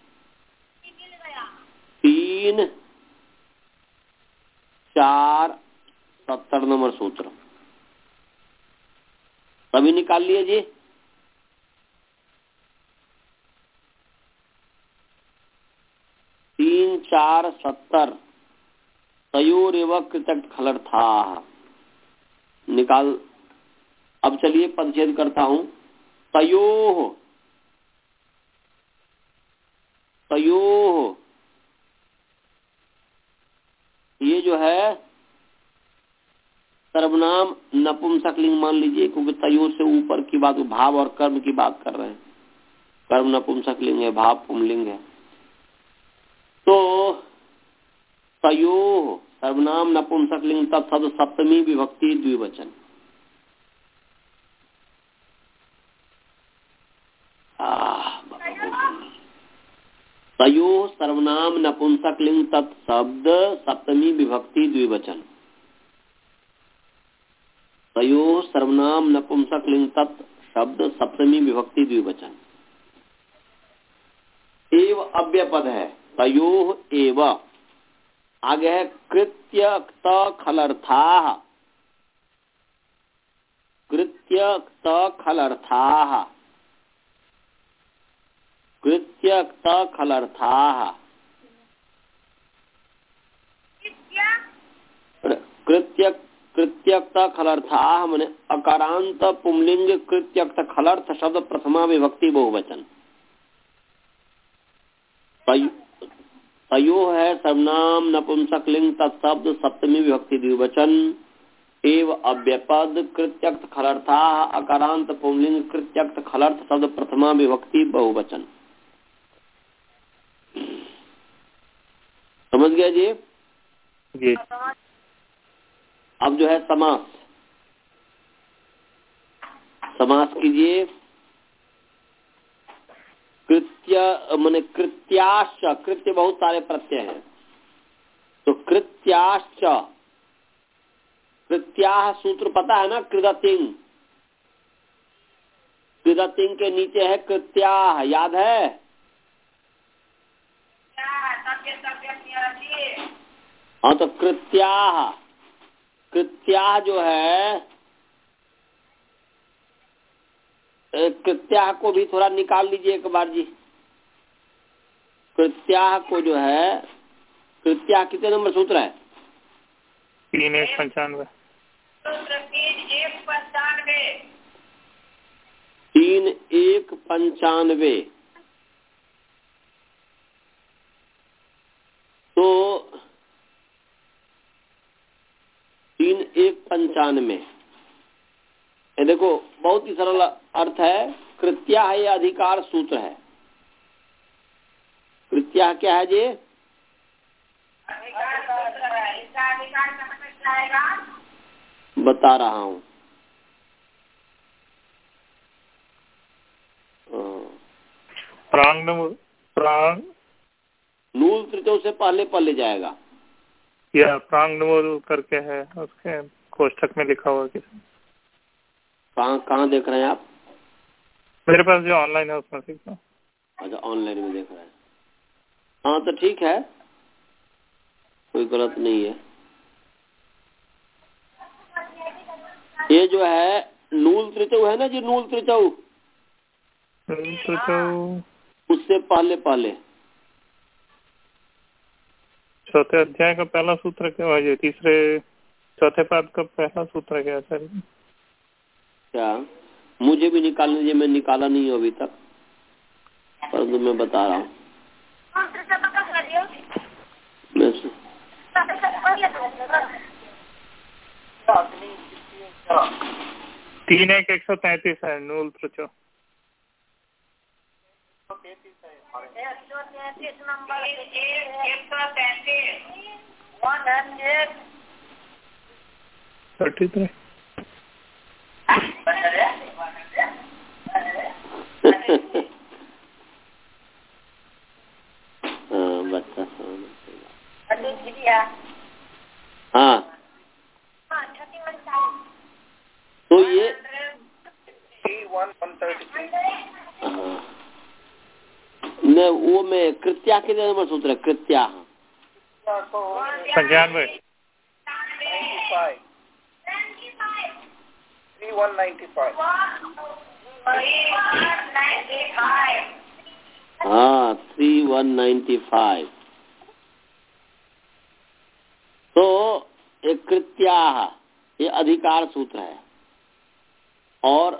तीन चार सत्तर नंबर सूत्र सभी निकाल लिए जी। तीन चार सत्तर तयोरेव कृत्यक्त खलर्थाः निकाल। अब चलिए परिच्छेद करता हूं। तयोः तयोः ये जो है सर्वनाम नपुंसकलिंग मान लीजिए, क्योंकि तयो से ऊपर की बात, भाव और कर्म की बात कर रहे हैं। कर्म नपुंसकलिंग है, भाव पुंलिंग है। तो तयो सर्वनाम नपुंसकलिंग तत्शब्द सप्तमी विभक्ति द्विवचन। तयो सर्वनाम नपुंसकलिंग तत्शब्द सप्तमी विभक्ति द्विवचन। तयो सर्वनाम नपुंसकलिंग तत् शब्द सप्तमी विभक्ति द्विवचन। एव अव्यपद है। तयो एव आगे है कृत्यक्त खलर्थाः, कृत्यक्त खलर्थाः, कृत्यक्त खलर्थाः, कृत्य कृत्यक्त खलर्थाः माने अकारांत पुंलिंग कृत्यक्त खलर्थ शब्द प्रथमा विभक्ति बहुवचन। तयो है सर्वनाम नपुंसकलिंग तत्शब्द सप्तमी विभक्ति द्विवचन। एव अव्यपद कृत्यक्त खलर्थाः अकारांत पुंलिंग कृत्यक्त खलर्थ शब्द प्रथमा विभक्ति बहुवचन। समझ गया जी? जी। अब जो है समास, समास कीजिए। कृत्य माने कृत्याश्च, कृत्य बहुत सारे प्रत्यय हैं, तो कृत्याश्च, कृत्याः सूत्र पता है ना? कृदतिंग, कृदतिंग के नीचे है कृत्याः, याद है? हाँ, तो कृत्याः, कृत्याः जो है, कृत्याः को भी थोड़ा निकाल लीजिए एक बार जी। कृत्याः को जो है, कृत्याः कितने नंबर सूत्र है? तीन एक पंचानवे। तीन एक पंचानवे। तो तीन एक पंचानवे, ये देखो बहुत ही सरल अर्थ है। कृत्या है, ये अधिकार सूत्र है। कृत्या क्या है जी? बता रहा हूँ। प्रांग प्रांग नूल तृतीय से पहले पहले जाएगा। या प्रांग नमोद करके है, उसके कोष्ठक में लिखा हुआ किसी। कहाँ कहाँ देख रहे हैं आप? मेरे पास जो ऑनलाइन है उसमें सीखना। अच्छा, ऑनलाइन में देख रहे हैं। हाँ तो ठीक है, कोई गलत नहीं है। ये जो है नूल त्रिचौ है ना जी, नूल त्रिचौ, उससे पहले पहले चौथे अध्याय का पहला सूत्र क्या है? तीसरे चौथे पाद का पहला सूत्र क्या है? क्या मुझे भी निकाल लीजिए, मैं निकाला नहीं हूँ अभी तक। परंतु मैं बता रहा हूँ तीन एक एक सौ तैतीस है नूल त्रुचो। तैतीस नंबर एक सौ तैतीस वन हंड्रेड थर्टी थ्री। बच्चा हाँ तो ये मैं वो मैं कृत्या के नंबर सूत्र है कृत्या पंचानवे हाँ थ्री वन नाइन्टी फाइव। तो एक कृत्या ये अधिकार सूत्र है और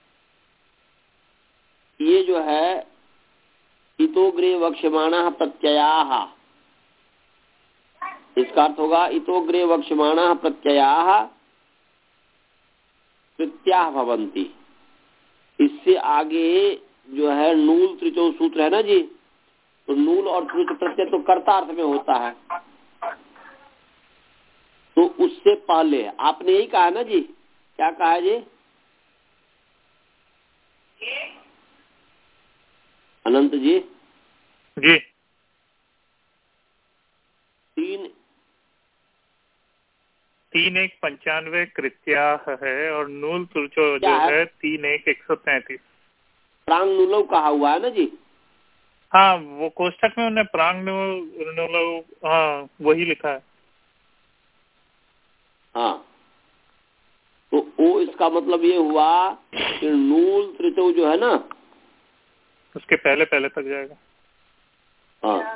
ये जो है इतोग्रे वक्ष्यमाणः प्रत्ययाः, इसका अर्थ होगा इतोग्रे वक्ष्यमाणः प्रत्ययाः कृत्याः भवन्ति। इससे आगे जो है नूल त्रिचो सूत्र है ना जी, तो नूल और त्रिच प्रत्यय तो कर्ता अर्थ में होता है, तो उससे पहले आपने यही कहा ना जी, क्या कहा है जी अनंत जी? जी तीन तीन एक पंचानवे कृत्या है और नूल त्रुचो जो है? है तीन एक एक सौ तैतीस प्रांग नूलो कहा हुआ है ना जी। हाँ वो कोष्ठक में उन्हें प्रांग नूलो हाँ वही लिखा है। हाँ तो वो इसका मतलब ये हुआ कि नूल त्रिचौ जो है ना उसके पहले पहले तक जाएगा। हाँ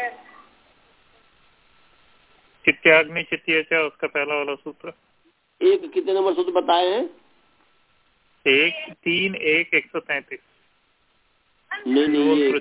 चित्याग्नि चित्तीय च उसका पहला वाला सूत्र। एक कितने नंबर सूत्र बताए हैं? एक तीन एक एक सौ तैतीस। नहीं नहीं ये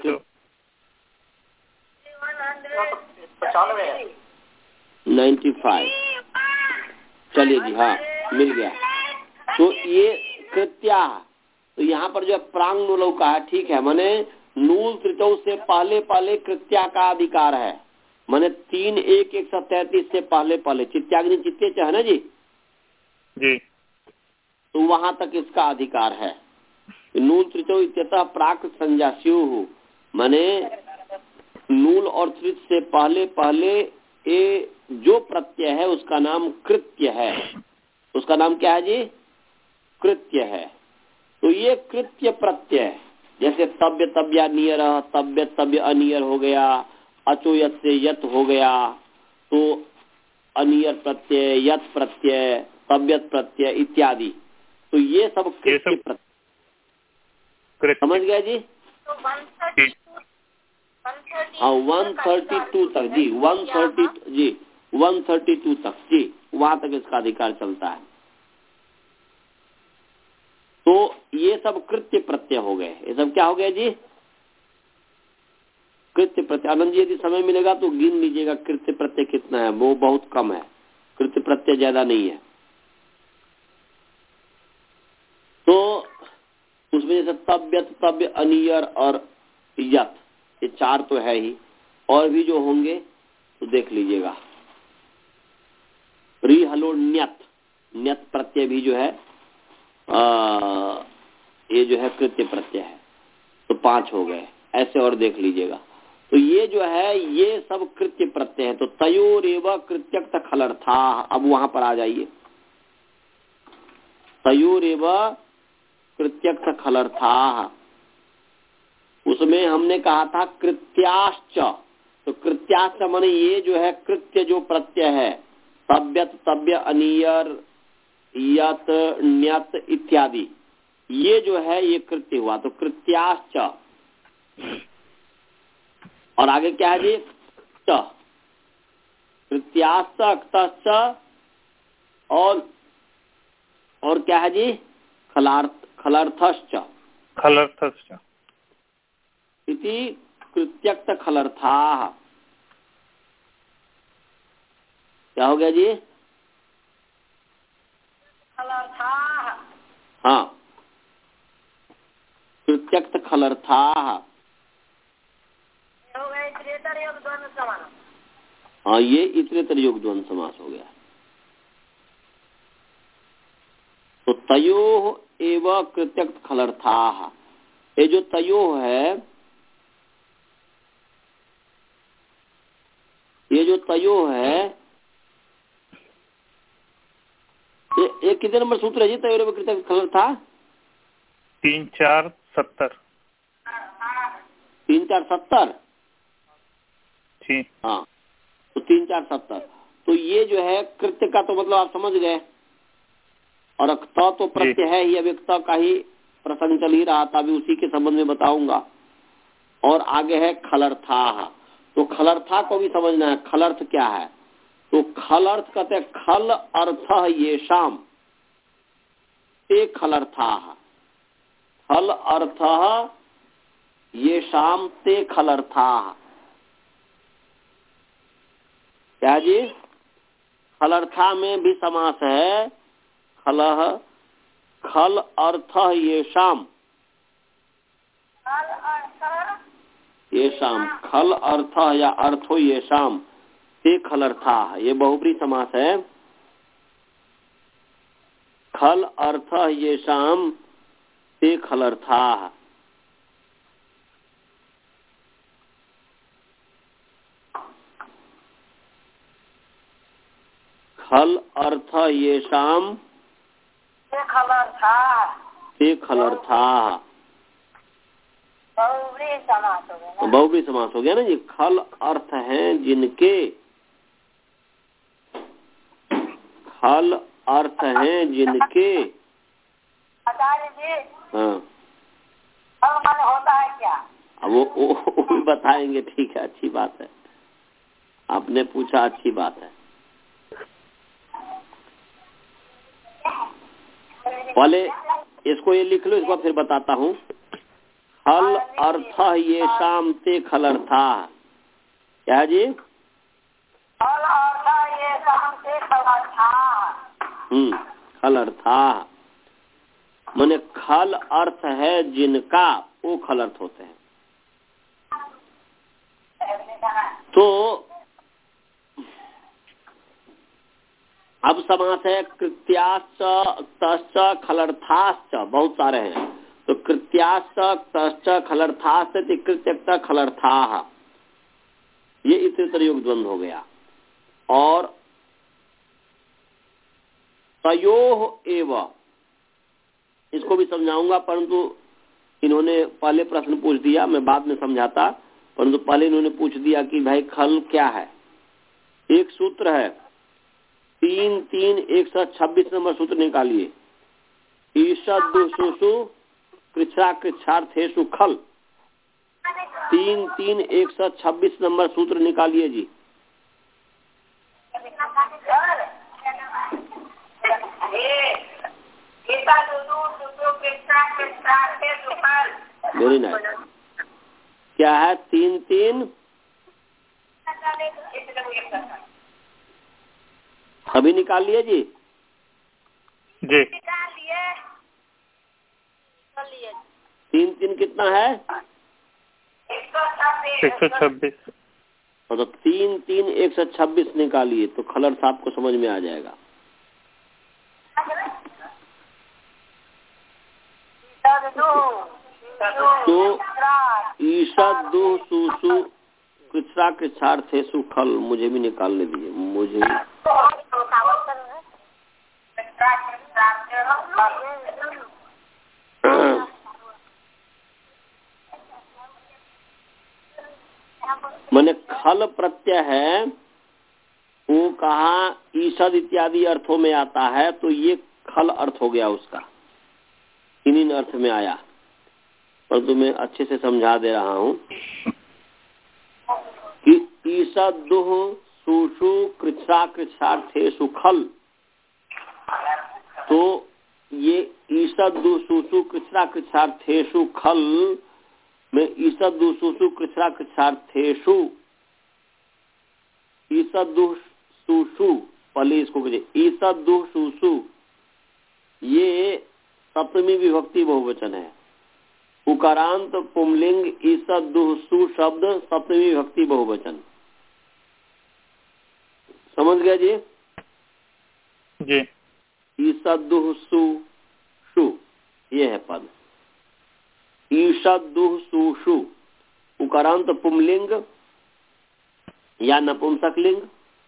नाइन्टी फाइव। चलिए जी हाँ मिल गया। तो ये कृत्या तो यहाँ पर जो प्रांग नूल का है ठीक है, माने नूल त्रिचौ से पहले पहले कृत्या का अधिकार है, माने तीन एक एक सौ तैतीस से पहले पहले चित्याग्नि चित्ते है ना जी जी, तो वहां तक इसका अधिकार है। नूल त्रिचौ इत्यतः प्राक संजास्यु, माने नूल और त्रिच से पहले पहले ये जो प्रत्यय है उसका नाम कृत्य है। उसका नाम क्या है जी? कृत्य है। तो ये कृत्य प्रत्यय जैसे तब्य तब्या नियर, तब्य तब्य अनियर हो गया, अचो यत से यत हो गया, तो अनियर प्रत्यय, यत प्रत्यय, तब्यत प्रत्यय इत्यादि, तो ये सब कृत्य प्रत्यय। समझ गए जी? हाँ वन थर्टी टू तक जी, वन थर्टी जी वन थर्टी टू तक जी वहां तक इसका अधिकार चलता है। तो ये सब कृत्य प्रत्यय हो गए। ये सब क्या हो गया जी? कृत्य प्रत्यय। आनंद जी यदि समय मिलेगा तो गिन लीजिएगा कृत्य प्रत्यय कितना है, वो बहुत कम है, कृत्य प्रत्यय ज्यादा नहीं है। तो उसमें जैसे तब्यत, तब्य, अनियर और यत, ये चार तो है ही, और भी जो होंगे तो देख लीजिएगा। री हलो न्यत, न्यत प्रत्यय भी जो है आ, ये जो है कृत्य प्रत्यय है, तो पांच हो गए। ऐसे और देख लीजिएगा। तो ये जो है ये सब कृत्य प्रत्यय है। तो तयोरेव कृत्यक्त खलर्था, अब वहां पर आ जाइए। तयोरेव कृत्यक्त खलर्था, उसमें हमने कहा था कृत्याश्च, तो कृत्याश्च माने ये जो है कृत्य जो प्रत्यय है, तब्यत, तब्य, अनियर, यत, न्यत इत्यादि, ये जो है ये कृत्य हुआ। तो कृत्याश्च, और आगे क्या है जी? कृत्याश्च, अक्तश्च, और और क्या है जी? खलार्थ, खलर्थश्च, खलर्थश्च। इति कृत्यक्त खलर्था। क्या हो गया जी? खलर्था। हाँ, कृत्यक्त खलर्था हो गए इतरेतर योग द्वंद्व समास। हाँ, ये इतरेतर योग द्वंद्व समास हो गया। तो तयोः एव कृत्यक्त खलर्थाः, ये जो तयोः है, ये जो तयोः है, ये, ये कितने नंबर सूत्र है जी? तयोः एव कृत्यक्त खलर्थाः तीन चार सत्तर। तीन चार सत्तर जी हाँ, तो तीन चार सत्तर। तो ये जो है कृत्य का तो मतलब आप समझ गए, और अक्ता तो प्रत्यय है ही, अव्यक्ता का ही प्रसंग चल ही रहा था, अभी उसी के संबंध में बताऊंगा। और आगे है खलर्था। तो खलर्था को भी समझना है, खलर्थ क्या है। तो खलर्थ कहते हैं खल अर्थ ये शाम ते खलर्था, खल अर्थ ये शाम ते खलर्था। क्या जी? खलर्था में भी समास है, खलह खल अर्थ ये शाम, ये शाम खल अर्थ या अर्थो ये शाम ते खलर्था, ये बहुब्री समास है। खल अर्थ ये शाम ते खलर्था। खल अर्थ ये शाम ते खलर्था। ते खलर्था। बहुब्री समास हो गया ना? बहुब्री समास हो गया ना जी। खल अर्थ हैं जिनके, खल अर्थ हैं जिनके। आचार्य जी, हाँ, फल माने होता है क्या? अब वो, वो, वो भी बताएंगे। ठीक है, अच्छी बात है, आपने पूछा, अच्छी बात है। पहले इसको ये लिख लो, इसको फिर बताता हूँ। खल अर्थ ये शाम ते खलर्था। क्या जी? फल अर्थ ये शाम ते खलर्था। हम्म खलर्था माने खल अर्थ है जिनका, वो खल अर्थ होते हैं। तो अब समास है कृत्याश्च तश्च खलर्थाश्च, बहुत सारे हैं। तो कृत्याश्च तश्च खलर्थाश्च कृत्यक्त खलर्थाः, ये इतरेतर योग द्वंद्व हो गया। और तयोः एव, इसको भी समझाऊंगा, परंतु इन्होंने पहले प्रश्न पूछ दिया, मैं बाद में समझाता, परंतु पहले इन्होंने पूछ दिया कि भाई खल क्या है। एक सूत्र है तीन तीन एक सौ छब्बीस नंबर सूत्र निकालिए। ईशद सुसु कृच्छा कृच्छार्थेषु खल, तीन तीन एक सौ छब्बीस नंबर सूत्र निकालिए जी। Very nice. क्या है? तीन तीन अभी निकाल लिए जी? जी तीन तीन कितना है? एक सौ छब्बीस। तो तीन तीन एक सौ छब्बीस निकालिए तो खलर साहब को समझ में आ जाएगा। तो ईशद दो सुसु कृच्छा कृच्छार्थेषु खल, मुझे भी निकालने दिए, मुझे मैंने खल प्रत्यय है वो कहा ईशद इत्यादि अर्थों में आता है, तो ये खल अर्थ हो गया उसका, इन अर्थ में आया। परंतु मैं अच्छे से समझा दे रहा हूँ कि ईशद दुह सुषु कृच्छा कृच्छार्थेषु खल, तो ये ईशद दुह सुषु कृच्छा कृच्छार्थेषु खल में ईसदुषुषु कृच्छ्रा कृच्छ्रार्थेषु, ईसदुषुषु पहले इसको कीजिए, ईसदुषुषु ये सप्तमी विभक्ति बहुवचन है। उकारांत पुंलिंग ईसदुषु शब्द सप्तमी विभक्ति बहुवचन। समझ गया जी? जी। ईसदुषु शु ये है पद। ईसदुषुषु उकारांत पुंलिंग या नपुंसकलिंग,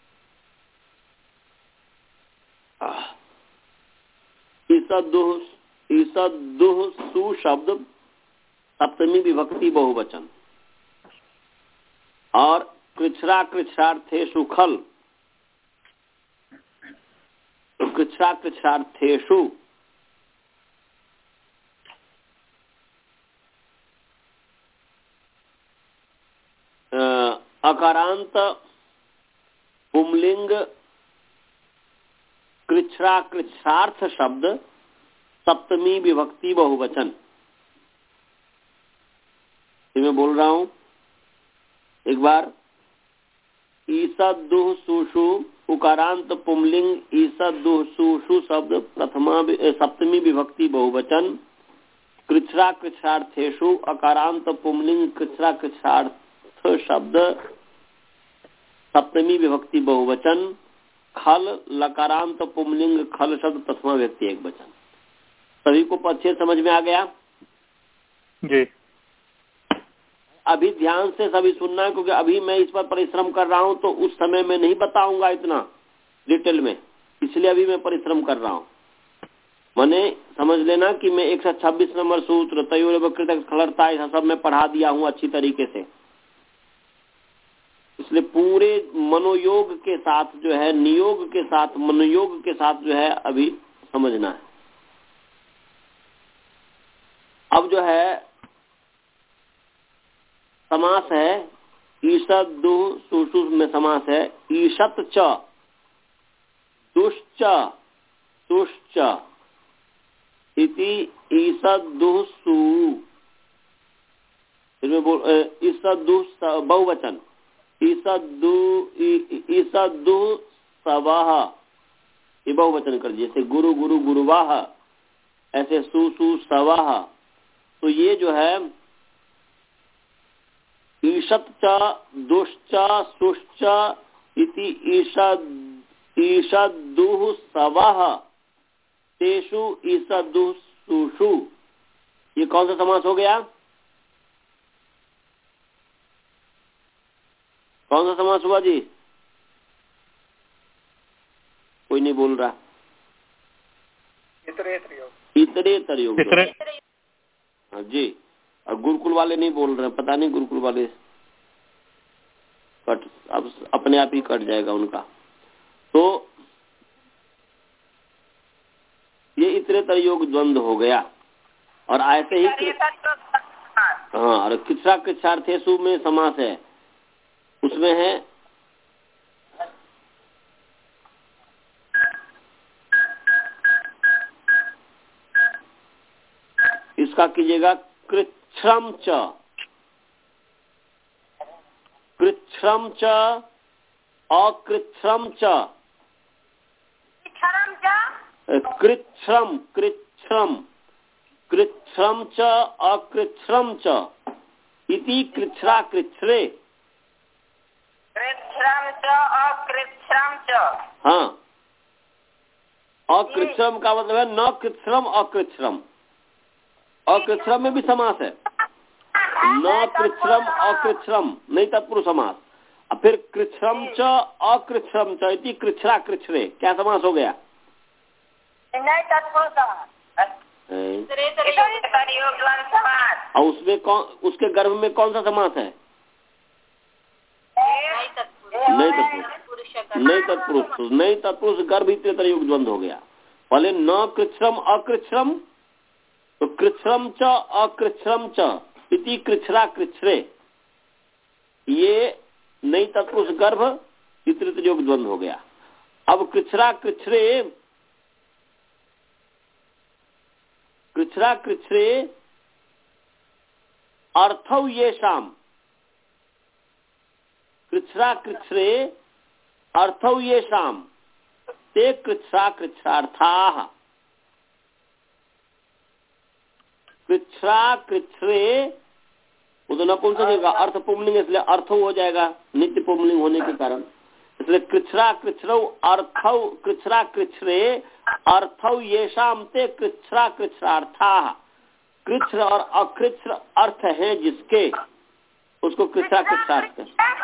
ईसदुह ईसदुषु शब्द सप्तमी विभक्ति बहुवचन। और कृच्छ्रा कृच्छ्रार्थेषु खल, कृच्छ्रा कृच्छ्रार्थेषु अकारांत पुंलिंग कृच्छ्रा कृच्छ्रार्थ शब्द सप्तमी विभक्ति बहुवचन। मैं बोल रहा हूं एक बार। ईसदुषुषु उकारांत पुंलिंग ईसदुषुषु शब्द प्रथमा सप्तमी विभक्ति बहुवचन। कृच्छ्रा कृच्छ्रार्थेषु अकारांत पुंलिंग कृच्छ्रा कृच्छ्रार्थ शब्द सप्तमी विभक्ति बहुवचन। खल लकारांत पुंलिंग खल शब्द प्रथमा विभक्ति एक वचन। सभी को अच्छे समझ में आ गया? जी। अभी ध्यान से सभी सुनना है, क्योंकि अभी मैं इस पर परिश्रम कर रहा हूं, तो उस समय में नहीं बताऊंगा इतना डिटेल में, इसलिए अभी मैं परिश्रम कर रहा हूं। मैंने समझ लेना कि मैं एक सौ छब्बीस नंबर सूत्र तयोर कृतक खलरता ऐसा सब मैं पढ़ा दिया हूं अच्छी तरीके से, इसलिए पूरे मनोयोग के साथ जो है, नियोग के साथ, मनोयोग के साथ जो है अभी समझना है। अब जो है समास है, ईशत दु सुषु में समास है। ईशत च दुश्च तुश्च इति ईशत दुसु, इसमें बोल ईशत दु बहुवचन। ईशत दु ईशत दु सवाह ये बहुवचन कर दिए, जैसे गुरु गुरु गुरुवाह, ऐसे सु सु सवाह। तो ये जो है ईशत च दुश्च सुश्च इति ईशद ईशदुः सवः तेषु ईशदुः सुषु। ये कौन सा समास हो गया? कौन सा समास हुआ जी? कोई नहीं बोल रहा। इतरेतर योग। इतरेतर योग। हाँ जी। और गुरुकुल वाले नहीं बोल रहे, पता नहीं गुरुकुल वाले कट अब अपने आप ही कट जाएगा उनका। तो ये इतरेतर योग द्वंद्व हो गया। और ऐसे ही हाँ, और कृच्छ्रा कृच्छ्रार्थेषु में समास है, उसमें है इसका कीजिएगा कृच्छ्रम च, कृच्छ्रम च अकृच्छ्रम च, कृच्छ्रम कृच्छ्रम कृच्छ्रम च अकृच्छ्रम च इति कृच्छ्रा कृच्छ्रे। कृच्छ्रम च अकृच्छ्रम च। हाँ, अकृच्छ्रम का मतलब है न कृच्छ्रम अकृच्छ्रम। अकृच्छ्रम में भी समास है, न कृच्छ्रम अकृच्छ्रम नहीं तत्पुरुष समास। अब फिर कृच्छ्रम च अकृच्छ्रम च इति कृच्छ्रा कृच्छ्रे, क्या समास हो गया? नहीं तत्पुरुष समास। और उसमें कौन, उसके गर्भ में कौन सा समास है? नहीं तत्पुरुष, नहीं तत्पुरुष, नहीं तत्पुरुष गर्भ इतरेतर योग द्वंद्व हो गया। पहले न कृच्छ्रम अकृच्छ्रम, तो कृच्छ्रम च अकृच्छ्रम च इति कृच्छ्रा कृच्छ्रे, ये नहीं तत्पुरुष गर्भ इतरेतर योग द्वंद्व हो गया। अब कृच्छ्रा कृच्छ्रे, कृच्छ्रा कृच्छ्रे अर्थौ येषाम, कृच्छ्रा कृच्छ्रे अर्थौ येषाम ते कृच्छ्रा कृच्छ्रार्थाः। कृच्छ्रा कृच्छ्रे वो तो नपुंसक होगा, अर्थ पुंलिंग इसलिए अर्थौ हो जाएगा नित्य पुंलिंग होने के कारण, इसलिए कृच्छ्रा कृच्छ्रौ अर्थौ, कृच्छ्रा कृच्छ्रे अर्थौ येषाम ते कृच्छ्रा कृच्छ्रार्थाः। कृच्छ्र और अकृच्छ्र अर्थ है जिसके, उसको कृच्छ्रा कृच्छ्रार्थ।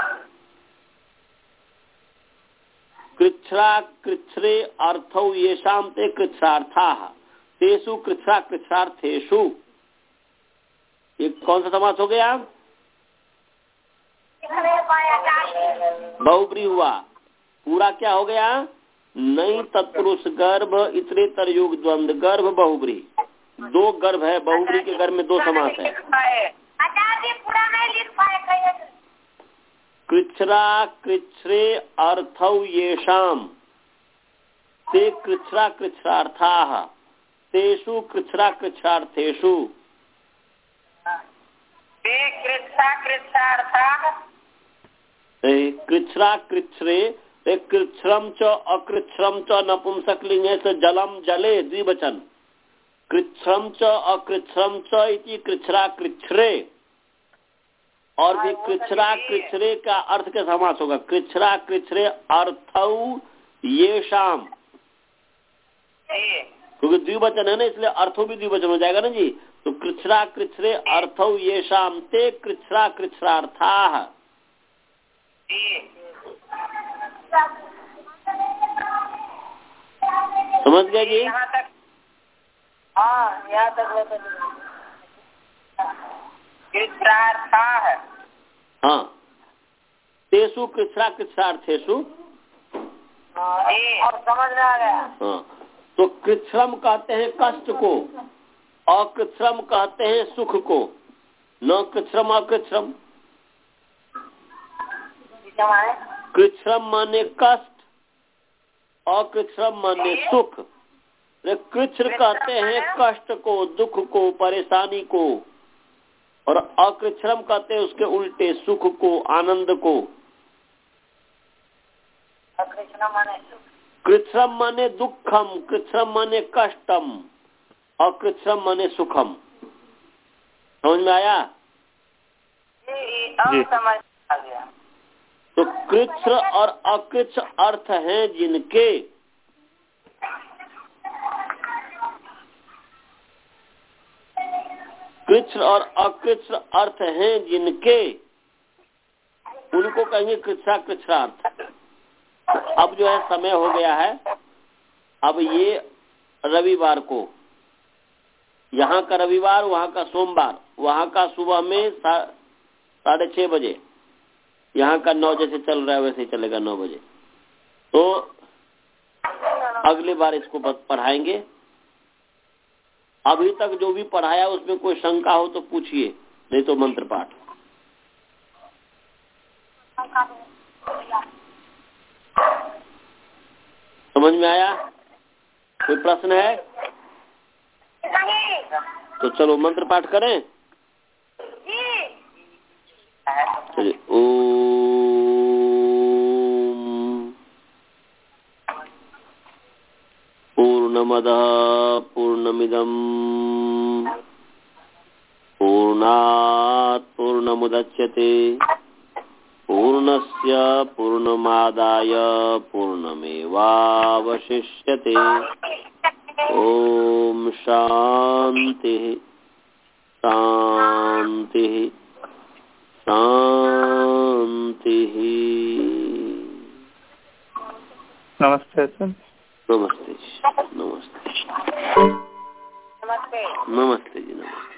कृच्छ्रा कृच्छ्रे अर्थौ येषाम ते कृच्छ्रार्थाः तेषु कृच्छ्रा कृच्छ्रार्थेषु। ये कौन सा समास हो गया? बहुब्री हुआ। पूरा क्या हो गया? नई तत्पुरुष गर्भ इतरेतर युग द्वंद गर्भ बहुब्री, दो गर्भ है, बहुब्री के गर्भ में दो समास है। कृच्छ्रा कृच्छ्रे अर्थौ येषाम ते कृच्छ्रा कृच्छ्रार्थाः तेषु कृच्छ्रा कृच्छ्रार्थेषु। कृच्छ्रा कृच्छ्रे कृच्छ्रम च अकृच्छ्रम च नपुंसकलिंगे से जलम जले द्विवचन, कृच्छ्रम च अकृच्छ्रम च इति कृच्छ्रा कृच्छ्रे। और भी कृच्छ्रा कृच्छ्रे का अर्थ का समास होगा, कृच्छ्रा कृच्छ्रे अर्थौ येषाम, क्योंकि द्विवचन है ना इसलिए अर्थो भी द्विवचन हो जाएगा ना जी। तो कृच्छ्रा कृच्छ्रे अर्थौ येषाम ते कृच्छ्रा कृच्छ्रार्थाः। समझ गए जी? हाँ, यहाँ तक कृच्छ्रार्थाः। हाँ, तेषु कृच्छ्रा कृच्छ्रार्थेषु। और समझ में आ गया। हाँ, तो कृच्छ्रम कहते हैं कष्ट को, अकृच्छ्रम कहते हैं सुख को। न कृच्छ्रम अकृच्छ्रम, कृच्छ्रम माने कष्ट, अकृच्छ्रम माने सुख। कृच्छ्र कहते हैं कष्ट को, दुख को, परेशानी को, और अकृच्छ्रम कहते हैं उसके उल्टे सुख को, आनंद को। कृच्छ्रम माने दुखम, कृच्छ्रम माने कष्टम, अकृच्छ्रम माने सुखम। समझ में आया? जी। समझ आ गया। तो कृच्छ और अकृच्छ अर्थ हैं जिनके, कृच्छ और अकृच्छ अर्थ हैं जिनके, उनको कहेंगे कृच्छा कृच्छ्रार्थ। अब जो है समय हो गया है, अब ये रविवार को, यहाँ का रविवार, वहाँ का सोमवार, वहाँ का सुबह में साढ़े छह बजे, यहाँ का नौ जैसे चल रहा है वैसे ही चलेगा नौ बजे। तो अगली बार इसको पढ़ाएंगे। अभी तक जो भी पढ़ाया उसमें कोई शंका हो तो पूछिए, नहीं तो मंत्र पाठ। समझ में आया? कोई प्रश्न है? तो चलो मंत्र पाठ करें। चलिए। ओम पूर्णमदः पूर्णमिदं पूर्णात् पूर्णमुदच्यते पूर्णस्य पूर्णमादाय पूर्णमेवावशिष्यते। ओम शांति शांति शांति। नमस्ते सर। नमस्ते नमस्ते नमस्ते नमस्ते जी नमस्ते।